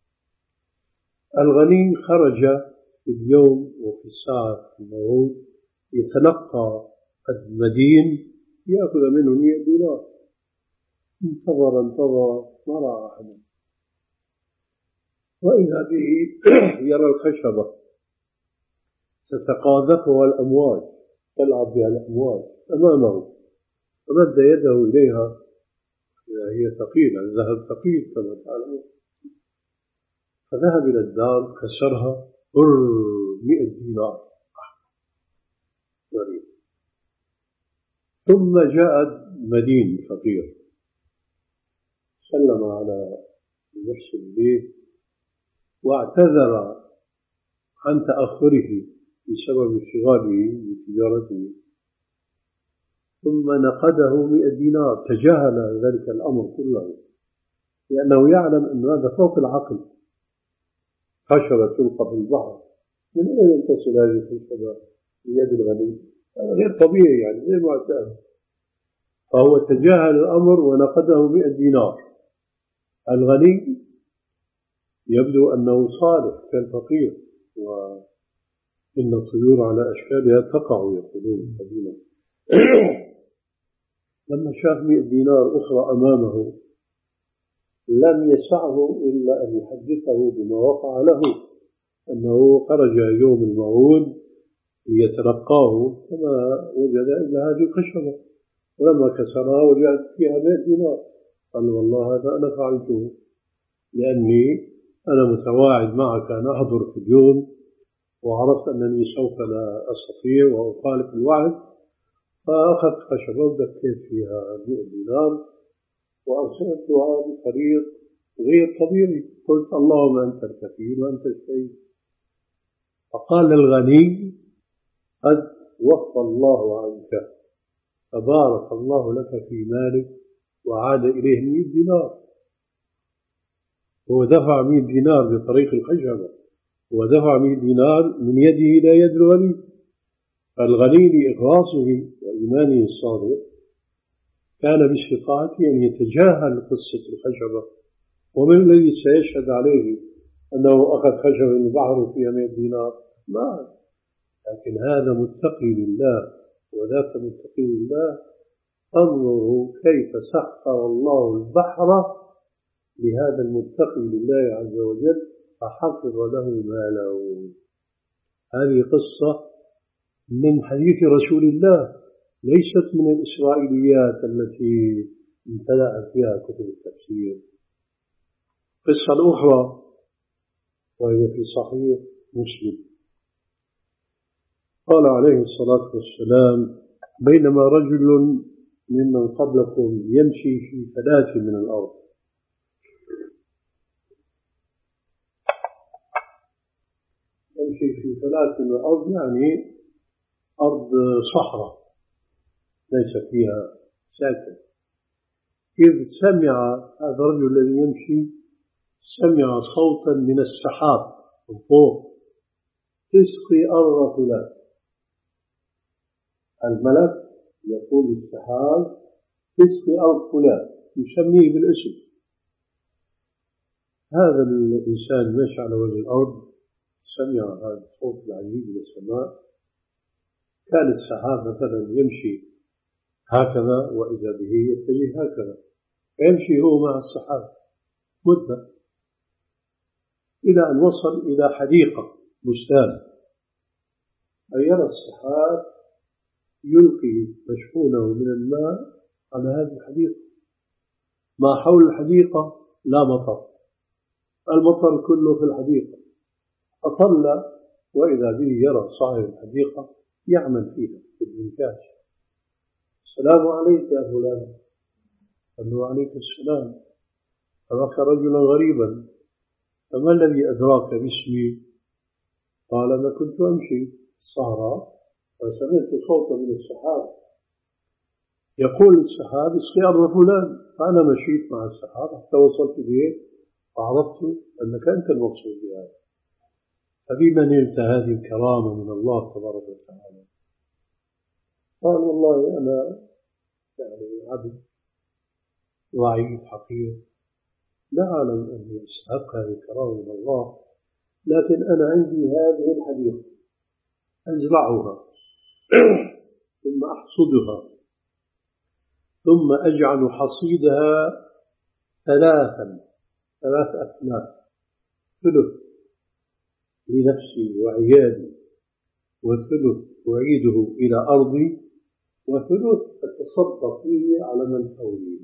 الغني خرج في اليوم وفي الساعة الموعود يتلقى المدين يأخذ منه مئة دينار. انتظر انتظر ما رأى أحدا، وإذا به يرى الخشبة تتقاذفها الأمواج، تلعب بها الأمواج أمامه، فمد يده إليها. هي ثقيلة، الذهب ثقيل كما تعلمون، فذهب إلى الدار كسرها مئة دينار غريب. ثم جاء مدين فقير سلم على نفس البيت واعتذر عن تأخره بسبب اشتغاله بتجارته، ثم نقده مئة دينار. تجاهل ذلك الأمر كله لأنه يعلم أن هذا فوق العقل. خشبة تلقى في البحر، من أين تصل هذه الخشبة بيد الغني؟ هذا غير طبيعي، يعني غير معتاد. فهو تجاهل الأمر ونقده مئة دينار. الغني يبدو أنه صالح كالفقير، وإن الطيور على أشكالها تقع يقولون قديما. لما شاف مئة دينار أخرى أمامه لم يسعه إلا أن يحدثه بما وقع له، أنه خرج يوم الموعود ليتلقاه كما وجد إلا هذه الخشبة، ولما كسرها وجد فيها مئة دينار. قال: والله هذا أنا فعلته لأني أنا متواعد معك أن أحضر في اليوم، وعرفت أنني سوف لا أستطيع وأخالف الوعد، فأخذ خشبة ودكيت فيها مئة دينار وأرسلتها بطريق غير طبيعي. قلت اللهم أنت الكفيل وأنت الشهيد. فقال الغني قد وفى الله عنك فبارك الله لك في مالك وعاد إليه مئة دينار. هو دفع مئة دينار بطريق الخشبة ودفع مئة دينار من يده إلى يد الغني. فالغني لإخلاصه وإيمانه الصادق كان باستطاعته أن يتجاهل قصة الخشبة. ومن الذي سيشهد عليه أنه أخذ خشبة من البحر فيها مئة دينار؟ ما. لكن هذا متقي لله وذاك متقي لله. انظروا كيف سخر الله البحر لهذا المتقي لله عز وجل فحفظ له ماله. هذه قصة من حديث رسول الله ليست من الإسرائيليات التي امتلأت فيها كتب التفسير. قصة الأخرى وهي في صحيح مسلم قال عليه الصلاة والسلام بينما رجل ممن قبلكم يمشي في فلاة من الأرض يمشي في فلاة من الأرض يعني أرض صحراء ليس فيها ساكن. إذ سمع هذا الرجل الذي يمشي سمع صوتا من السحاب من فوق تسقي أرض فلان. الملك يقول للسحاب تسقي أرض فلان يسميه بالاسم. هذا الإنسان مشى على وجه الأرض سمع هذا الصوت العجيب من السماء. كان السحاب مثلا يمشي هكذا وإذا به يتجه هكذا فيمشي هو مع السحاب مدة إلى أن وصل إلى حديقة بستان. فيرى السحاب يلقي مشحونه من الماء على هذه الحديقة. ما حول الحديقة لا مطر، المطر كله في الحديقة. أطل وإذا به يرى صاحب الحديقة يعمل فيها في الإنتاج. السلام عليك يا فلان. قال له عليك السلام. فبكى رجلا غريبا فما الذي أدراك باسمي؟ قال أنا كنت أمشي الصحراء فسمعت صوتا من السحاب يقول السحاب اسقي أرض فلان. فأنا مشيت مع السحاب حتى وصلت به وعرفت أنك أنت المقصود بهذا. فبما نلت هذه الكرامة من الله تبارك وتعالى؟ قال والله أنا يعني عبد ضعيف حقير لا أعلم أني أستحق هذه الكرامة من الله، لكن أنا عندي هذه الحديقة أزرعها ثم أحصدها ثم أجعل حصيدها ثلاثا ثلاث أثلاث، ثلث لنفسي وعيالي وثلث أعيده إلى أرضي وثلث أتصدق فيه على من حولي.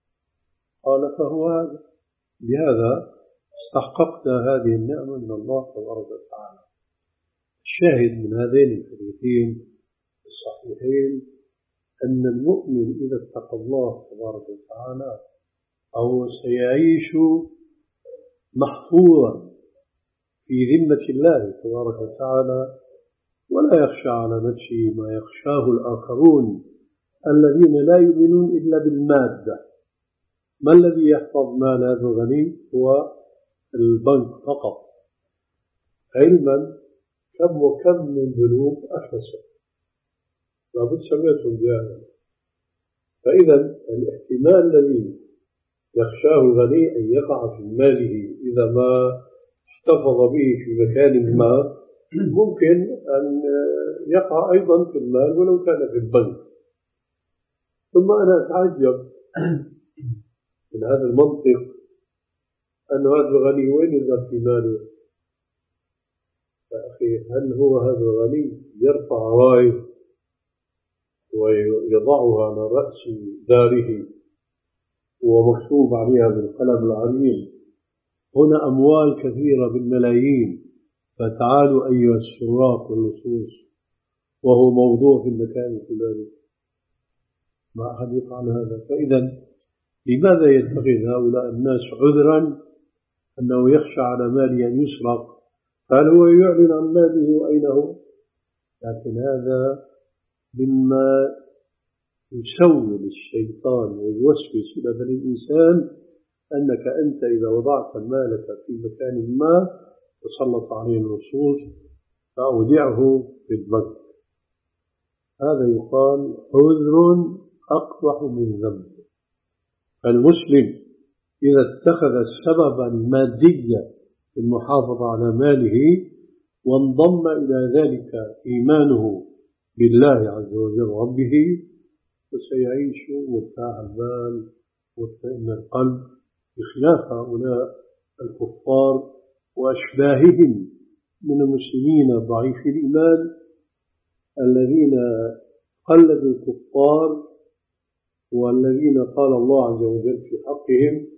قال فهو هذا بهذا استحققت هذه النعمة من الله تبارك وتعالى. الشاهد من هذين الحديثين الصحيحين أن المؤمن إذا اتقى الله تبارك وتعالى أو سيعيش محفوظا في ذمة الله تبارك وتعالى ولا يخشى على نفسه ما يخشاه الآخرون الذين لا يؤمنون إلا بالمادة. ما الذي يحفظ مال هذا الغني؟ هو البنك فقط. علما كم وكم من ذنوب أحدثت لابد سمعتم بهذا. فإذا الاحتمال الذي يخشاه الغني أن يقع في ماله إذا ما احتفظ به في مكان ما ممكن أن يقع أيضا في المال ولو كان في البنك. ثم أنا أتعجب من هذا المنطق أن هذا الغني وين يذهب في ماله؟ يا أخي هل هو هذا الغني يرفع راية ويضعها على رأس داره ومكتوب عليها بالقلم العريض هنا أموال كثيرة بالملايين فتعالوا أيها السراق واللصوص وهو موضوع في المكان الفلاني؟ ما أحد يفعل هذا. فإذا لماذا يتخذ هؤلاء الناس عذرا أنه يخشى على ماله أن يسرق؟ هل هو يعلن عن ماله وأين هو؟ لكن هذا مما يسول الشيطان ويوسوس إلى بني الإنسان أنك أنت إذا وضعت مالك في مكان ما تسلط عليه النصوص فأودعه في البنك. هذا يقال عذر أقبح من ذنب. المسلم إذا اتخذ سببا ماديا في المحافظة على ماله وانضم إلى ذلك إيمانه بالله عز وجل ربه فسيعيش مرتاح البال مطمئن القلب، بخلاف هؤلاء الكفار وأشباههم من المسلمين ضعيف الإيمان الذين قلدوا الكفار والذين قال الله عز وجل في حقهم: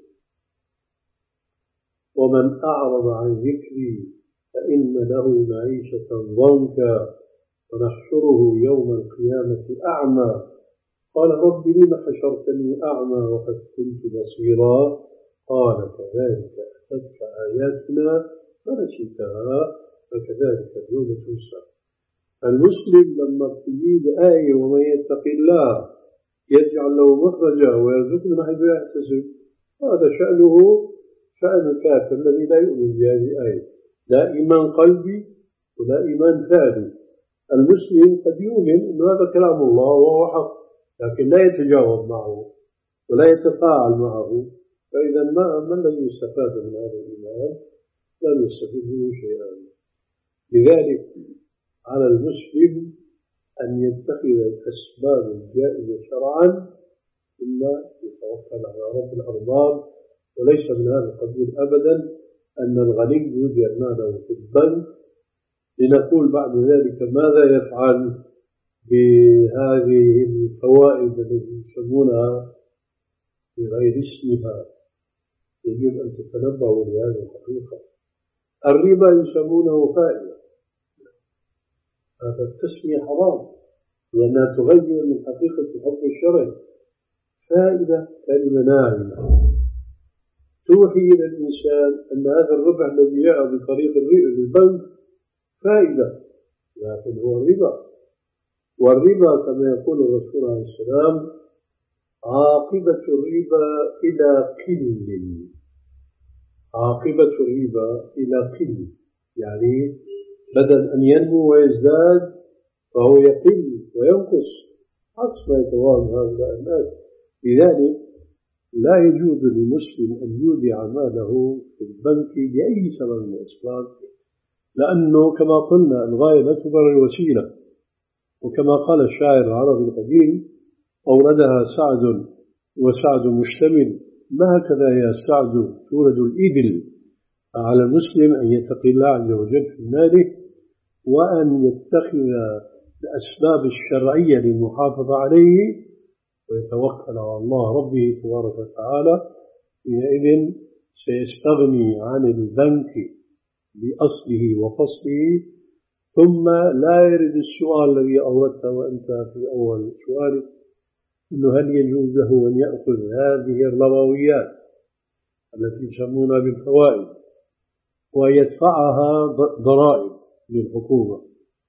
ومن أعرض عن ذكري فإن له معيشة ضنكا ونحشره يوم القيامة أعمى قال رب لم حشرتني أعمى وقد كنت بصيرا قال كذلك أتتك آياتنا فنسيتها فكذلك اليوم تنسى. المسلم لما تجيب آية ومن يتق الله يجعل له مخرجا ويرزقه من حيث يحتسب، هذا شأنه شأن الكافر الذي لا يؤمن بهذه الآية، لا إيمان قلبي ولا إيمان فعلي. المسلم قد يؤمن أن هذا كلام الله وهو حق، لكن لا يتجاوب معه ولا يتفاعل معه، فإذا ما ما الذي يستفاد من هذا الإيمان؟ لم يستفيد منه شيئا. لذلك على المسلم أن يتخذ الأسباب الجائزة شرعا، ثم يتوكل على رب الأرباب. وليس من هذا القبيل أبدا أن الغني يودع ماله في البنك لنقول بعد ذلك ماذا يفعل بهذه الفوائد التي يسمونها بغير اسمها. يجب أن تتنبهوا لهذه الحقيقة. الربا يسمونه فائدة، هذا التسمية حرام لأنها تغير من حقيقة الحكم الشرعي. فائدة كلمة ناعمة توحي إلى الإنسان أن هذا الربح الذي جاء بطريق البنك فائدة، لكن هو الربا. والربا كما يقول الرسول عليه السلام عاقبة الربا إلى قل، عاقبة الربا إلى قل، يعني بدل أن ينمو ويزداد فهو يقل وينقص عكس ما يتوهم هؤلاء الناس. لذلك لا يجوز للمسلم أن يودع ماله في البنك لأي سبب من الأسباب، لأنه كما قلنا الغاية لا تبرر الوسيلة، وكما قال الشاعر العربي القديم أوردها سعد وسعد مشتمل ما هكذا يا سعد تورد الإبل. على المسلم أن يتقي الله عز وجل في ماله وأن يتخذ الأسباب الشرعية للمحافظة عليه ويتوكل على الله ربه تبارك وتعالى. حينئذ سيستغني عن البنك بأصله وفصله. ثم لا يرد السؤال الذي أوردته وأنت في أول سؤالك إنه هل يجوز له أن يأخذ هذه الربويات التي يسمونها بالفوائد ويدفعها ضرائب للحكومة.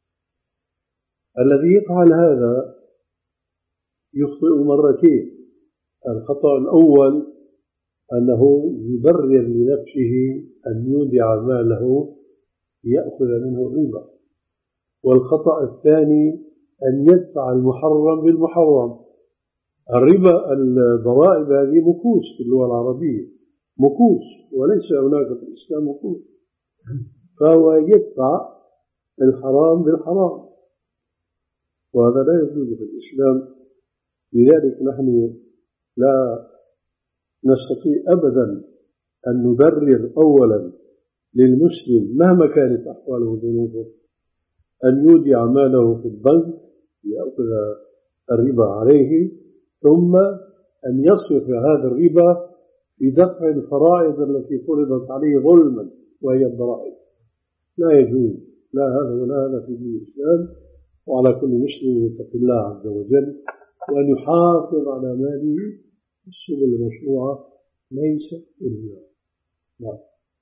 الذي يفعل هذا يخطئ مرتين. الخطأ الأول أنه يبرر لنفسه أن يودع ماله ليأخذ منه الربا، والخطأ الثاني أن يدفع المحرم بالمحرم. الربا الضرائب هذه مكوس في اللغة العربية، مكوس، وليس هناك في الإسلام مكوس، فهو يدفع الحرام بالحرام، وهذا لا يجوز في الإسلام. لذلك نحن لا نستطيع أبدا أن نبرر أولا للمسلم مهما كانت أحواله وذنوبه أن يودع ماله في البنك ليأخذ الربا عليه، ثم أن يصرف هذا الربا في دفع الفرائض التي فرضت عليه ظلما وهي الضرائب. لا يجوز لا هذا ولا هذا في دين الإسلام. وعلى كل مسلم يتقي الله عز وجل وأن يحافظ على ماله السبل المشروعة ليس إلا لا.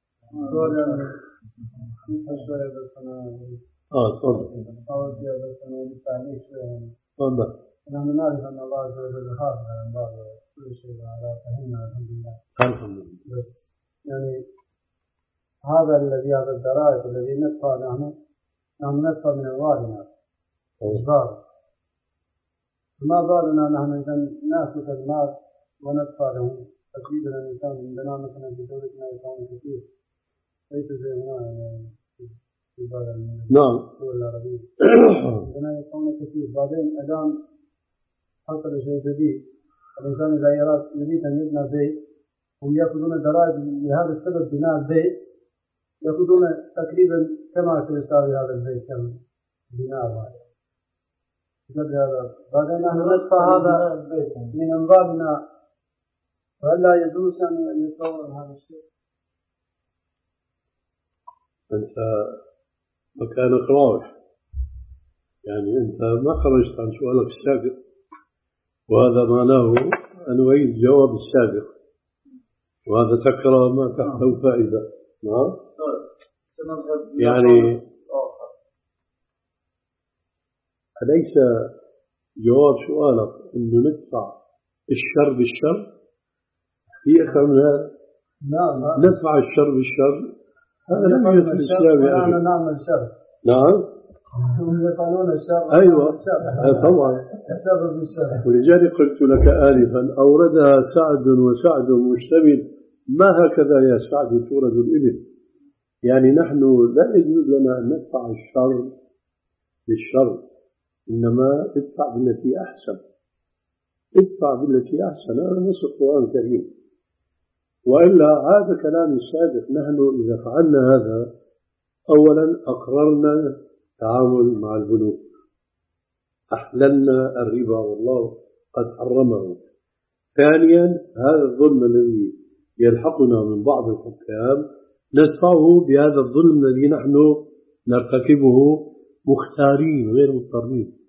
آه تفضل. تفضل. نحن نعرف أن الله عز وجل حافظ على بعض كل شيء على فهمنا الحمد لله. الحمد لله. بس يعني هذا الذي هذا الضرائب الذي ندفع نحن نحن ندفع من أموالنا إجبارا. فما بالنا نحن إذا نأخذ المال وندفع له تقريبا الإنسان عندنا مثلا في دولتنا يكون كثير ليس زي هنا في بعض الدول العربية عندنا يكون كثير. بعدين الآن حصل شيء جديد، الإنسان إذا يريد أن يبنى بيت هم يأخذون ضرائب لهذا السبب بناء البيت، يأخذون تقريبا كما سيساوي هذا البيت كم بناء هذا. بعدين نحن ندفع هذا من أموالنا، فهل لا يجوز أن يتصور هذا الشيء؟ أنت مكانك واضح، يعني أنت ما خرجت عن سؤالك السابق، وهذا معناه أن أعيد جواب السابق، وهذا تكرر ما تحته فائدة. نعم يعني أليس جواب سؤالك أنه ندفع الشر بالشر؟ في أكثر من هذا؟ نعم ندفع الشر بالشر، هذا لم يكن في الإسلام يا أخي. نعمل الشر. نعم هم يفعلون الشر. أيوة طبعا. السبب الشر. ولذلك قلت لك آنفا أوردها سعد وسعد مشتمل، ما هكذا يا سعد تورد الإبل. يعني نحن لا يجوز لنا أن ندفع الشر بالشر، إنما ادفع بالتي أحسن. ادفع بالتي أحسن، هذا نص القرآن الكريم. وإلا هذا كلام السابق. نحن إذا فعلنا هذا أولا أقررنا التعامل مع البنوك، أحللنا الربا والله قد حرمه. ثانيا هذا الظلم الذي يلحقنا من بعض الحكام ندفعه بهذا الظلم الذي نحن نرتكبه مختارين غير مضطرين.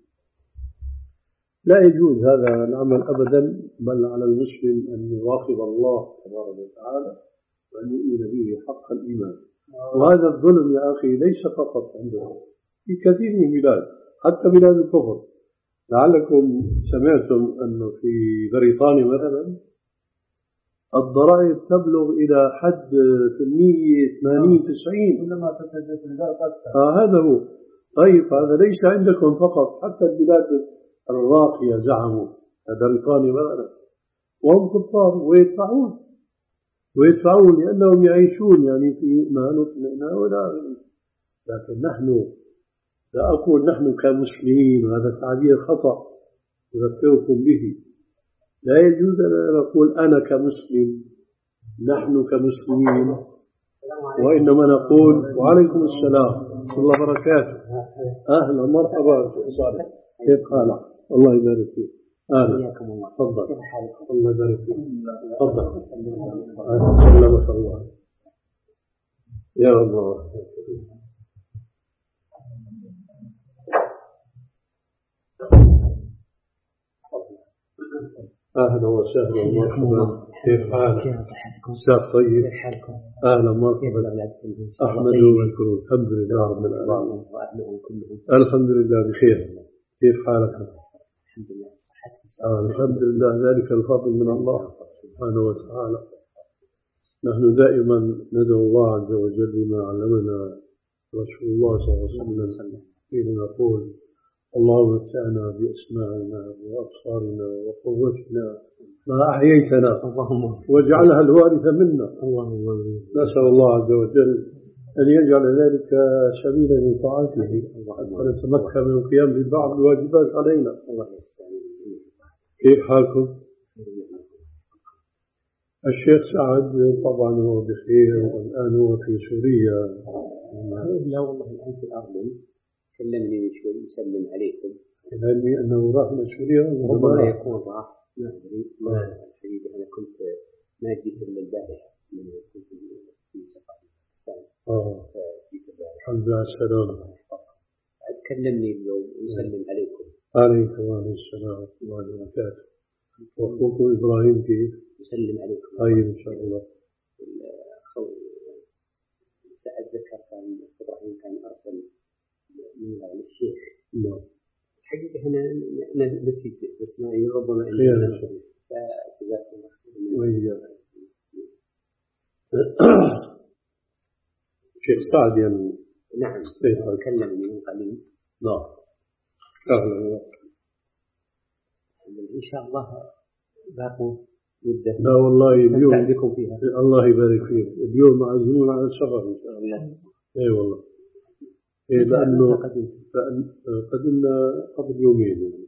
لا يجوز هذا العمل أبدا، بل على المسلم أن يراقب الله تبارك وتعالى وأن يؤمن به حق الإيمان. وهذا الظلم يا أخي ليس فقط عندنا، في كثير من البلاد حتى بلاد الكفر. لعلكم سمعتم أنه في بريطانيا مثلا الضرائب تبلغ إلى حد ثمانية ثمانين تسعين. كلما تتجدد البلاد أكثر. آه هذا هو. طيب هذا ليس عندكم فقط، حتى البلاد الراقية زعموا بريطانيا مثلا، وهم كفار ويدفعون ويدفعون لأنهم يعيشون يعني في ما نطمئنا ولا غير. لكن نحن لا أقول نحن كمسلمين، وهذا تعبير خطأ أذكركم به. لا يجوز أن نقول أنا كمسلم، نحن كمسلمين، وإنما نقول وعليكم السلام ورحمة الله وبركاته. أهلا مرحبا صالح، كيف حالك؟ الله يبارك فيك. أهلا تفضل. الله يبارك فيك. تفضل. سلمك الله يا الله. أهلا وسهلا ومرحبا، كيف حالك؟ مساء طيب. أهلا مرحبا. أحمد والكرم، الحمد لله رب العالمين. الحمد لله بخير. كيف حالك؟ الحمد لله صحتك. آه الحمد لله، ذلك الفضل من الله سبحانه وتعالى. نحن دائما ندعو الله عز وجل بما علمنا رسول الله صلى الله عليه وسلم حين نقول اللهم متعنا بأسماعنا وأبصارنا وقوتنا ما أحييتنا واجعلها الوارث منا. نسأل الله عز وجل أن يجعل ذلك سبيلا لطاعته حتى نتمكن من القيام ببعض الواجبات علينا. كيف حالكم؟ الشيخ سعد طبعا هو بخير، والآن هو في سوريا. لا والله الآن في الأردن، كلمني من شوي يسلم عليكم. علمي أنه راح من سوريا، ربما يكون راح ما أدري. ما الحقيقة أنا كنت ما جيت إلا البارحة، كنت في سفر آه الحمد لله على السلامة. كلمني اليوم ويسلم عليكم. عليكم وعليكم السلام ورحمة الله وبركاته. وأخوكم إبراهيم كيف؟ يسلم عليكم. طيب إن شاء الله. الأخو سعد ذكر كان إبراهيم كان أرسل من الشيخ. نعم. الحقيقة هنا نسيت بس ما ربما خير إن شاء الله. فجزاكم الله خير. وإياك. شيخ سعد يعني. نعم. تكلم من قليل. نعم. أهلا. إن شاء الله باقوا مدة. لا والله اليوم بكم فيها. الله يبارك فيك. اليوم معزومون على السفر إن شاء الله. أي والله. إيه لأنه قدمنا قبل يومين يعني.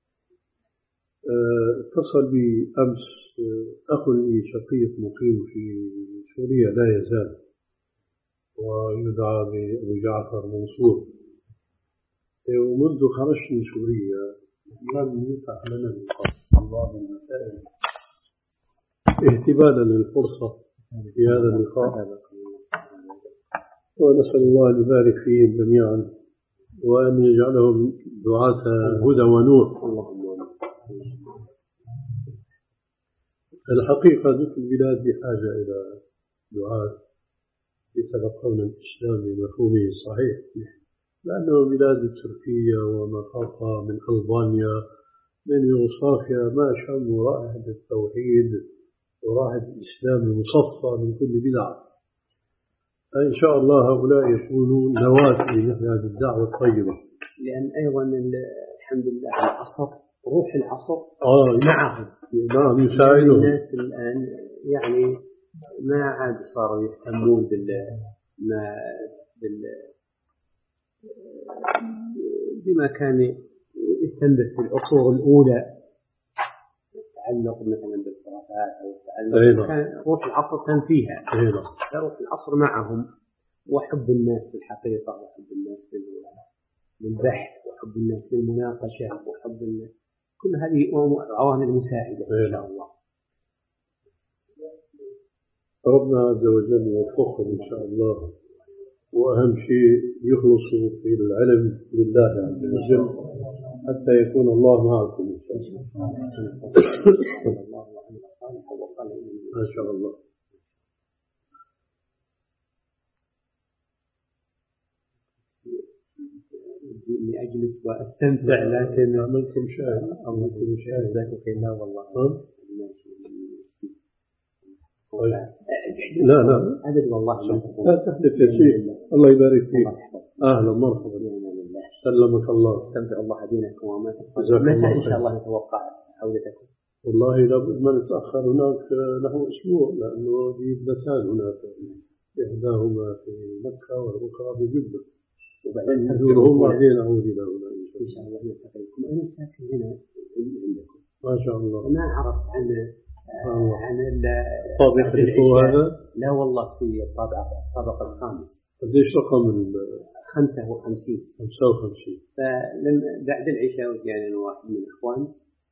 اتصل بي أمس أخ لي شقيق مقيم في سوريا لا يزال ويدعى بأبو جعفر منصور. ومنذ خرجت من سوريا لم يفتح لنا اللقاء الله من المسائل اهتبالا للفرصة في هذا اللقاء، ونسأل الله أن يبارك فيهم جميعا وأن يجعلهم دعاة هدى ونور. الحقيقة مثل البلاد بحاجة إلى دعاة يتلقون الإسلام بمفهومه الصحيح، لأنه بلاد تركيا وما فوقها من ألبانيا من يوغوسلافيا ما شموا رائحة التوحيد ورائحة الإسلام المصفى من كل بدعة. فإن شاء الله هؤلاء يكونوا نواة لمثل هذه الدعوة الطيبة. لأن أيضا الحمد لله العصر روح العصر آه معهم. نعم يساعدهم. الناس الآن يعني ما عاد صاروا يهتمون بال ما بال بما كان يهتم في العصور الأولى، التعلق مثلا بالخرافات أو التعلق كان روح العصر كان فيها. روح العصر معهم وحب الناس في الحقيقة وحب الناس للبحث وحب الناس للمناقشة وحب كل هذه عوامل مساعدة إن شاء الله. ربنا عز وجل يوفقهم إن شاء الله، وأهم شيء يخلصوا في العلم لله عز وجل حتى يكون الله معكم إن شاء الله. ما شاء الله. إني أجلس وأستمتع لكن عملكم شاهد. عملكم شاهد. جزاكم الله والله. لا لا أبد والله لا تحدث يا شيخ. الله يبارك فيك. أهلا مرحبا. سلمك الله. استمتع الله دينكم وما تفعلون. متى إن شاء الله نتوقع عودتكم؟ والله لابد ما نتأخر هناك نحو أسبوع، لأنه في ابنتان هناك إحداهما في مكة والأخرى في جدة، وبعدين نزورهم بعدين نعود إلى هنا إن شاء الله. نلتقيكم. أنا ساكن هنا عندكم ما شاء الله. ما عرفت عن آه. عن الطابق هذا؟ لا والله في الطابق الطابق الخامس. قديش رقم؟ خمسة وخمسين. خمسة وخمسين. فلم بعد العشاء وجاءنا واحد من الإخوان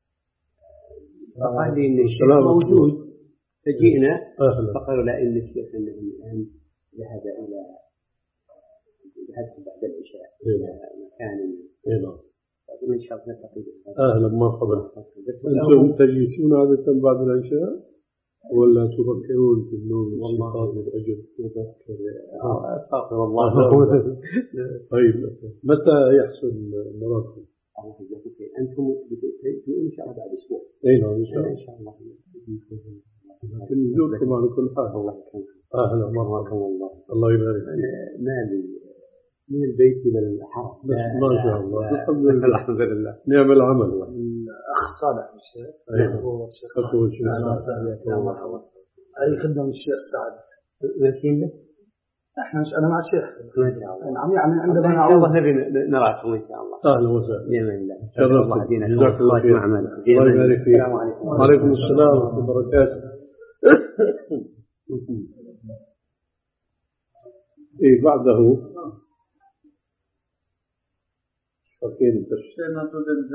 فقال لي إن الشيخ موجود، فجئنا فقالوا لا إن الشيخ إنه الآن ذهب إلى ذهبت بعد العشاء إلى مكان. إن شاء الله نلتقي. أهلا مرحبا. أنتم تجلسون عادة بعد العشاء ولا تفكرون في النوم والاستيقاظ الأجل؟ تذكر أستغفر الله. طيب متى يحصل مراكم؟ أنتم بتأتون إن شاء الله بعد أسبوع. أي نعم إن شاء الله. إن شاء الله. لكن نزوركم على كل حال. الله يكرمكم. أهلا مرحبا. والله الله يبارك فيك. مالي من البيت إلى الحرم. بس ما شاء الله. الحمد لله. الحمد لله. نعم العمل. الأخ صالح الشيخ. أيوه. خطوة الشيخ. مرحبا. أي خدمة من الشيخ سعد. ماشيين له؟ إحنا أنا مع الشيخ. ما شاء الله. نعم يعني عندما إن شاء الله نبي نراكم إن شاء الله. أهلا وسهلا. بإذن الله. شرف الله دينك. جزاك الله خير. الله يبارك فيك. السلام عليكم. وعليكم السلام ورحمة الله وبركاته. إيه بعده فكين شينا تودن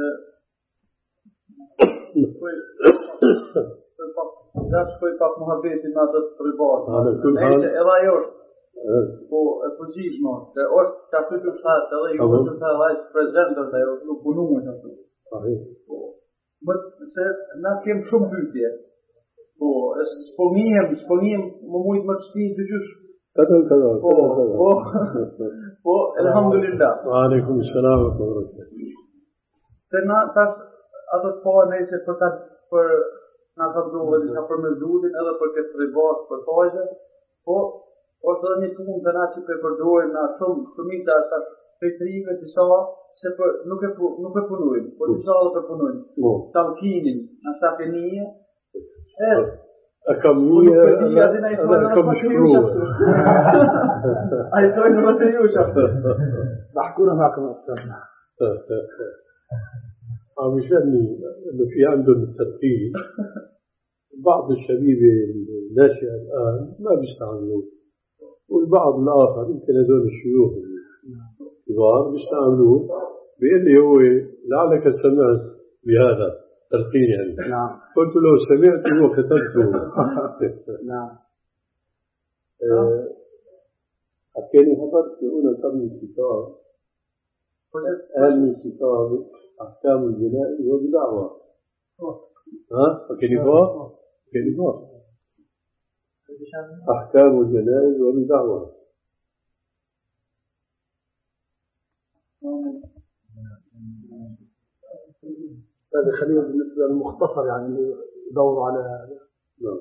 ده شوي pak muhabbeti med det privat. Nej, så är det gjort. På precis något. Det är också kanske så här, det är ju så här presidenten där och på någon sätt. صحيح. Se na kem shumë pyetje. Po, s'po njihem, s'po njihem më mujt më të shti të qysh. Këtë në këtë. Po, po, po, elhamdulillah. Wa alaikum salam wa rahmatullah. Se na tash ato të parë nëse për ta për na ka duhet të ka për me zudin edhe për këtë ribas për fajze, po ose edhe një punë të na që për përdorim na shumë shumita tash petrive të sa se për nuk e pu, nuk e punojnë, po disa edhe për punojnë. Talkinin, na stafenie. E a kam një edhe kam shkruar. Ai thonë në të ju shaftë. بحكونا معكم أستاذ. عشان إنه في عندهم الترفيه بعض الشبيبة الناشئة الآن ما بيستعملوه والبعض الآخر يمكن هذول الشيوخ الكبار بيستعملوه بيقول لي هو لعلك سمعت بهذا تلقين يعني. نعم. قلت له سمعته وكتبته. نعم. حكيني حضرت هنا كم من كتاب قال من كتاب أحكام الجنائز وبدعوة. ها؟ حكيني فوق؟ حكيني فوق. أحكام الجنائز وبدعوة. أستاذ خليل بالنسبة للمختصر يعني اللي يدوروا على نعم.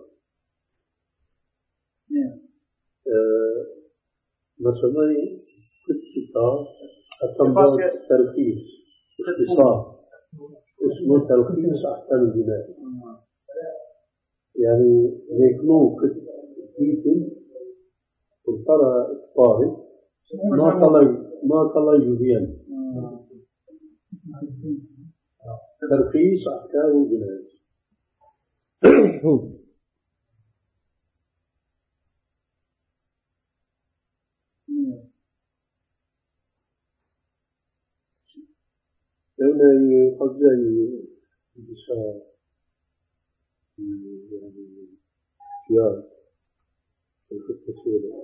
مثلا كل كتاب أتم تلخيص اختصار اسمه تلخيص أحكام الجنائز. يعني يكونوا كتير وترى الطالب ما طلع ما طلع يبين تلخيص أحكام الجنائز. لأن قد جاء بشار يعني جياد في التسير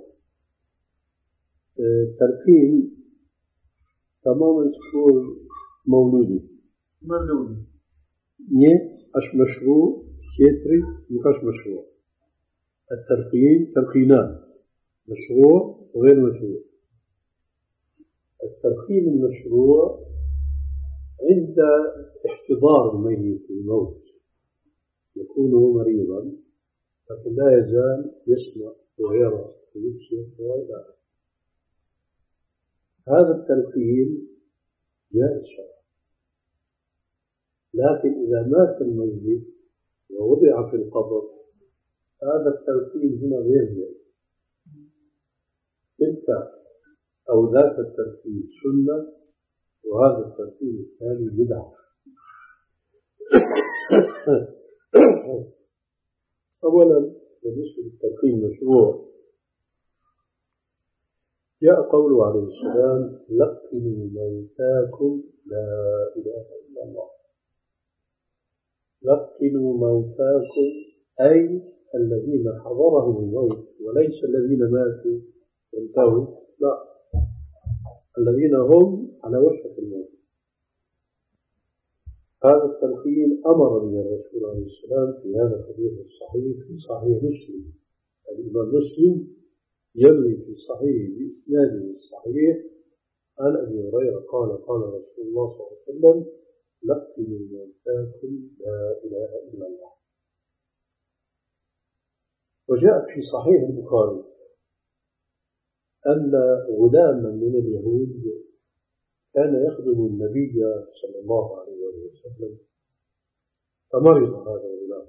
الترقيم تماما تكون مولودي مولودي نيت أش مشروع كيتري مكاش مشروع. الترقيم ترقينان مشروع وغير مشروع. الترقيم المشروع عند احتضار الميت الموت يكون مريضا لكن لا يزال يسمع ويرى ويبصر وإلى آخره. هذا التلقين جائز شرعا. لكن إذا مات الميت ووضع في القبر هذا التلقين هنا غير جائز. تلك أو ذاك التلقين سنة وهذا الترتيب الثاني بدعة. أولا بالنسبة للتلقين المشروع جاء قوله عليه السلام لقنوا موتاكم لا إله إلا الله. لقنوا موتاكم أي الذين حضرهم الموت وليس الذين ماتوا وانتهوا، لا، الذين هم على وشك الموت. هذا التلقين أمر به الرسول عليه السلام في هذا الحديث الصحيح في صحيح مسلم. الإمام مسلم يروي في صحيح بإسناده الصحيح عن أبي هريرة قال قال رسول الله صلى الله عليه وسلم لقنوا موتاكم لا إله إلا الله. وجاء في صحيح البخاري أن غلاما من اليهود كان يخدم النبي صلى الله عليه وسلم فمرض هذا الغلام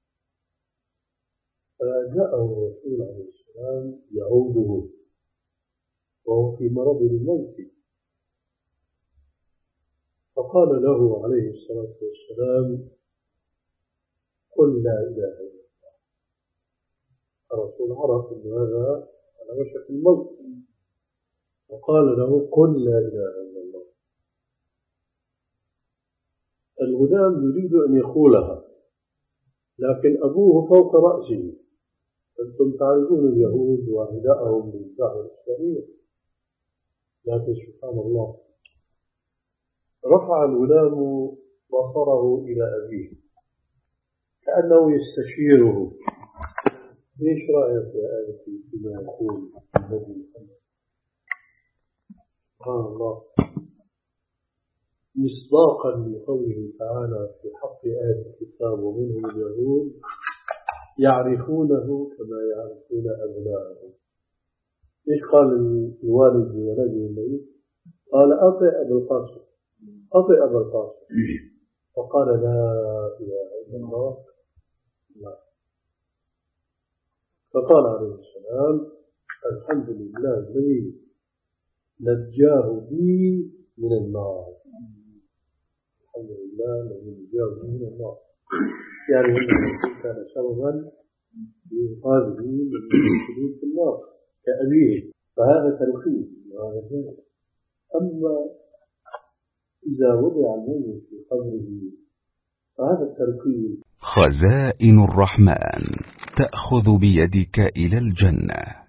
فجاءه الرسول عليه السلام يعوده وهو في مرض الموت فقال له عليه الصلاة والسلام قل لا إله إلا الله. الرسول عرف أن هذا على وشك الموت فقال له قل لا إله إلا الله. الغلام يريد أن يقولها لكن أبوه فوق رأسه. أنتم تعرفون اليهود وأعداءهم بالدعوة الإسلامية، لكن سبحان الله رفع الغلام بصره إلى أبيه كأنه يستشيره. إيش رأيك يا أبتي فيما يقول النبي سبحان الله مصداقا لقوله تعالى في حق آل الكتاب ومنهم اليهود يعرفونه كما يعرفون أبناءهم. إيش قال الوالد لولده النبي؟ قال أطع أبا القاسم أطع أبا القاسم، فقال لا إله إلا الله لا. فقال عليه السلام الحمد لله الذي نجاه بي من النار. الحمد لله الذي نجاه بي من النار، يعني أنه كان سببا لإنقاذه من الخلود في النار كأبيه، فهذا تلخيص وهذا شيء. أما إذا وضع المؤمن في قبره فهذا التلخيص. خزائن الرحمن تأخذ بيدك إلى الجنة.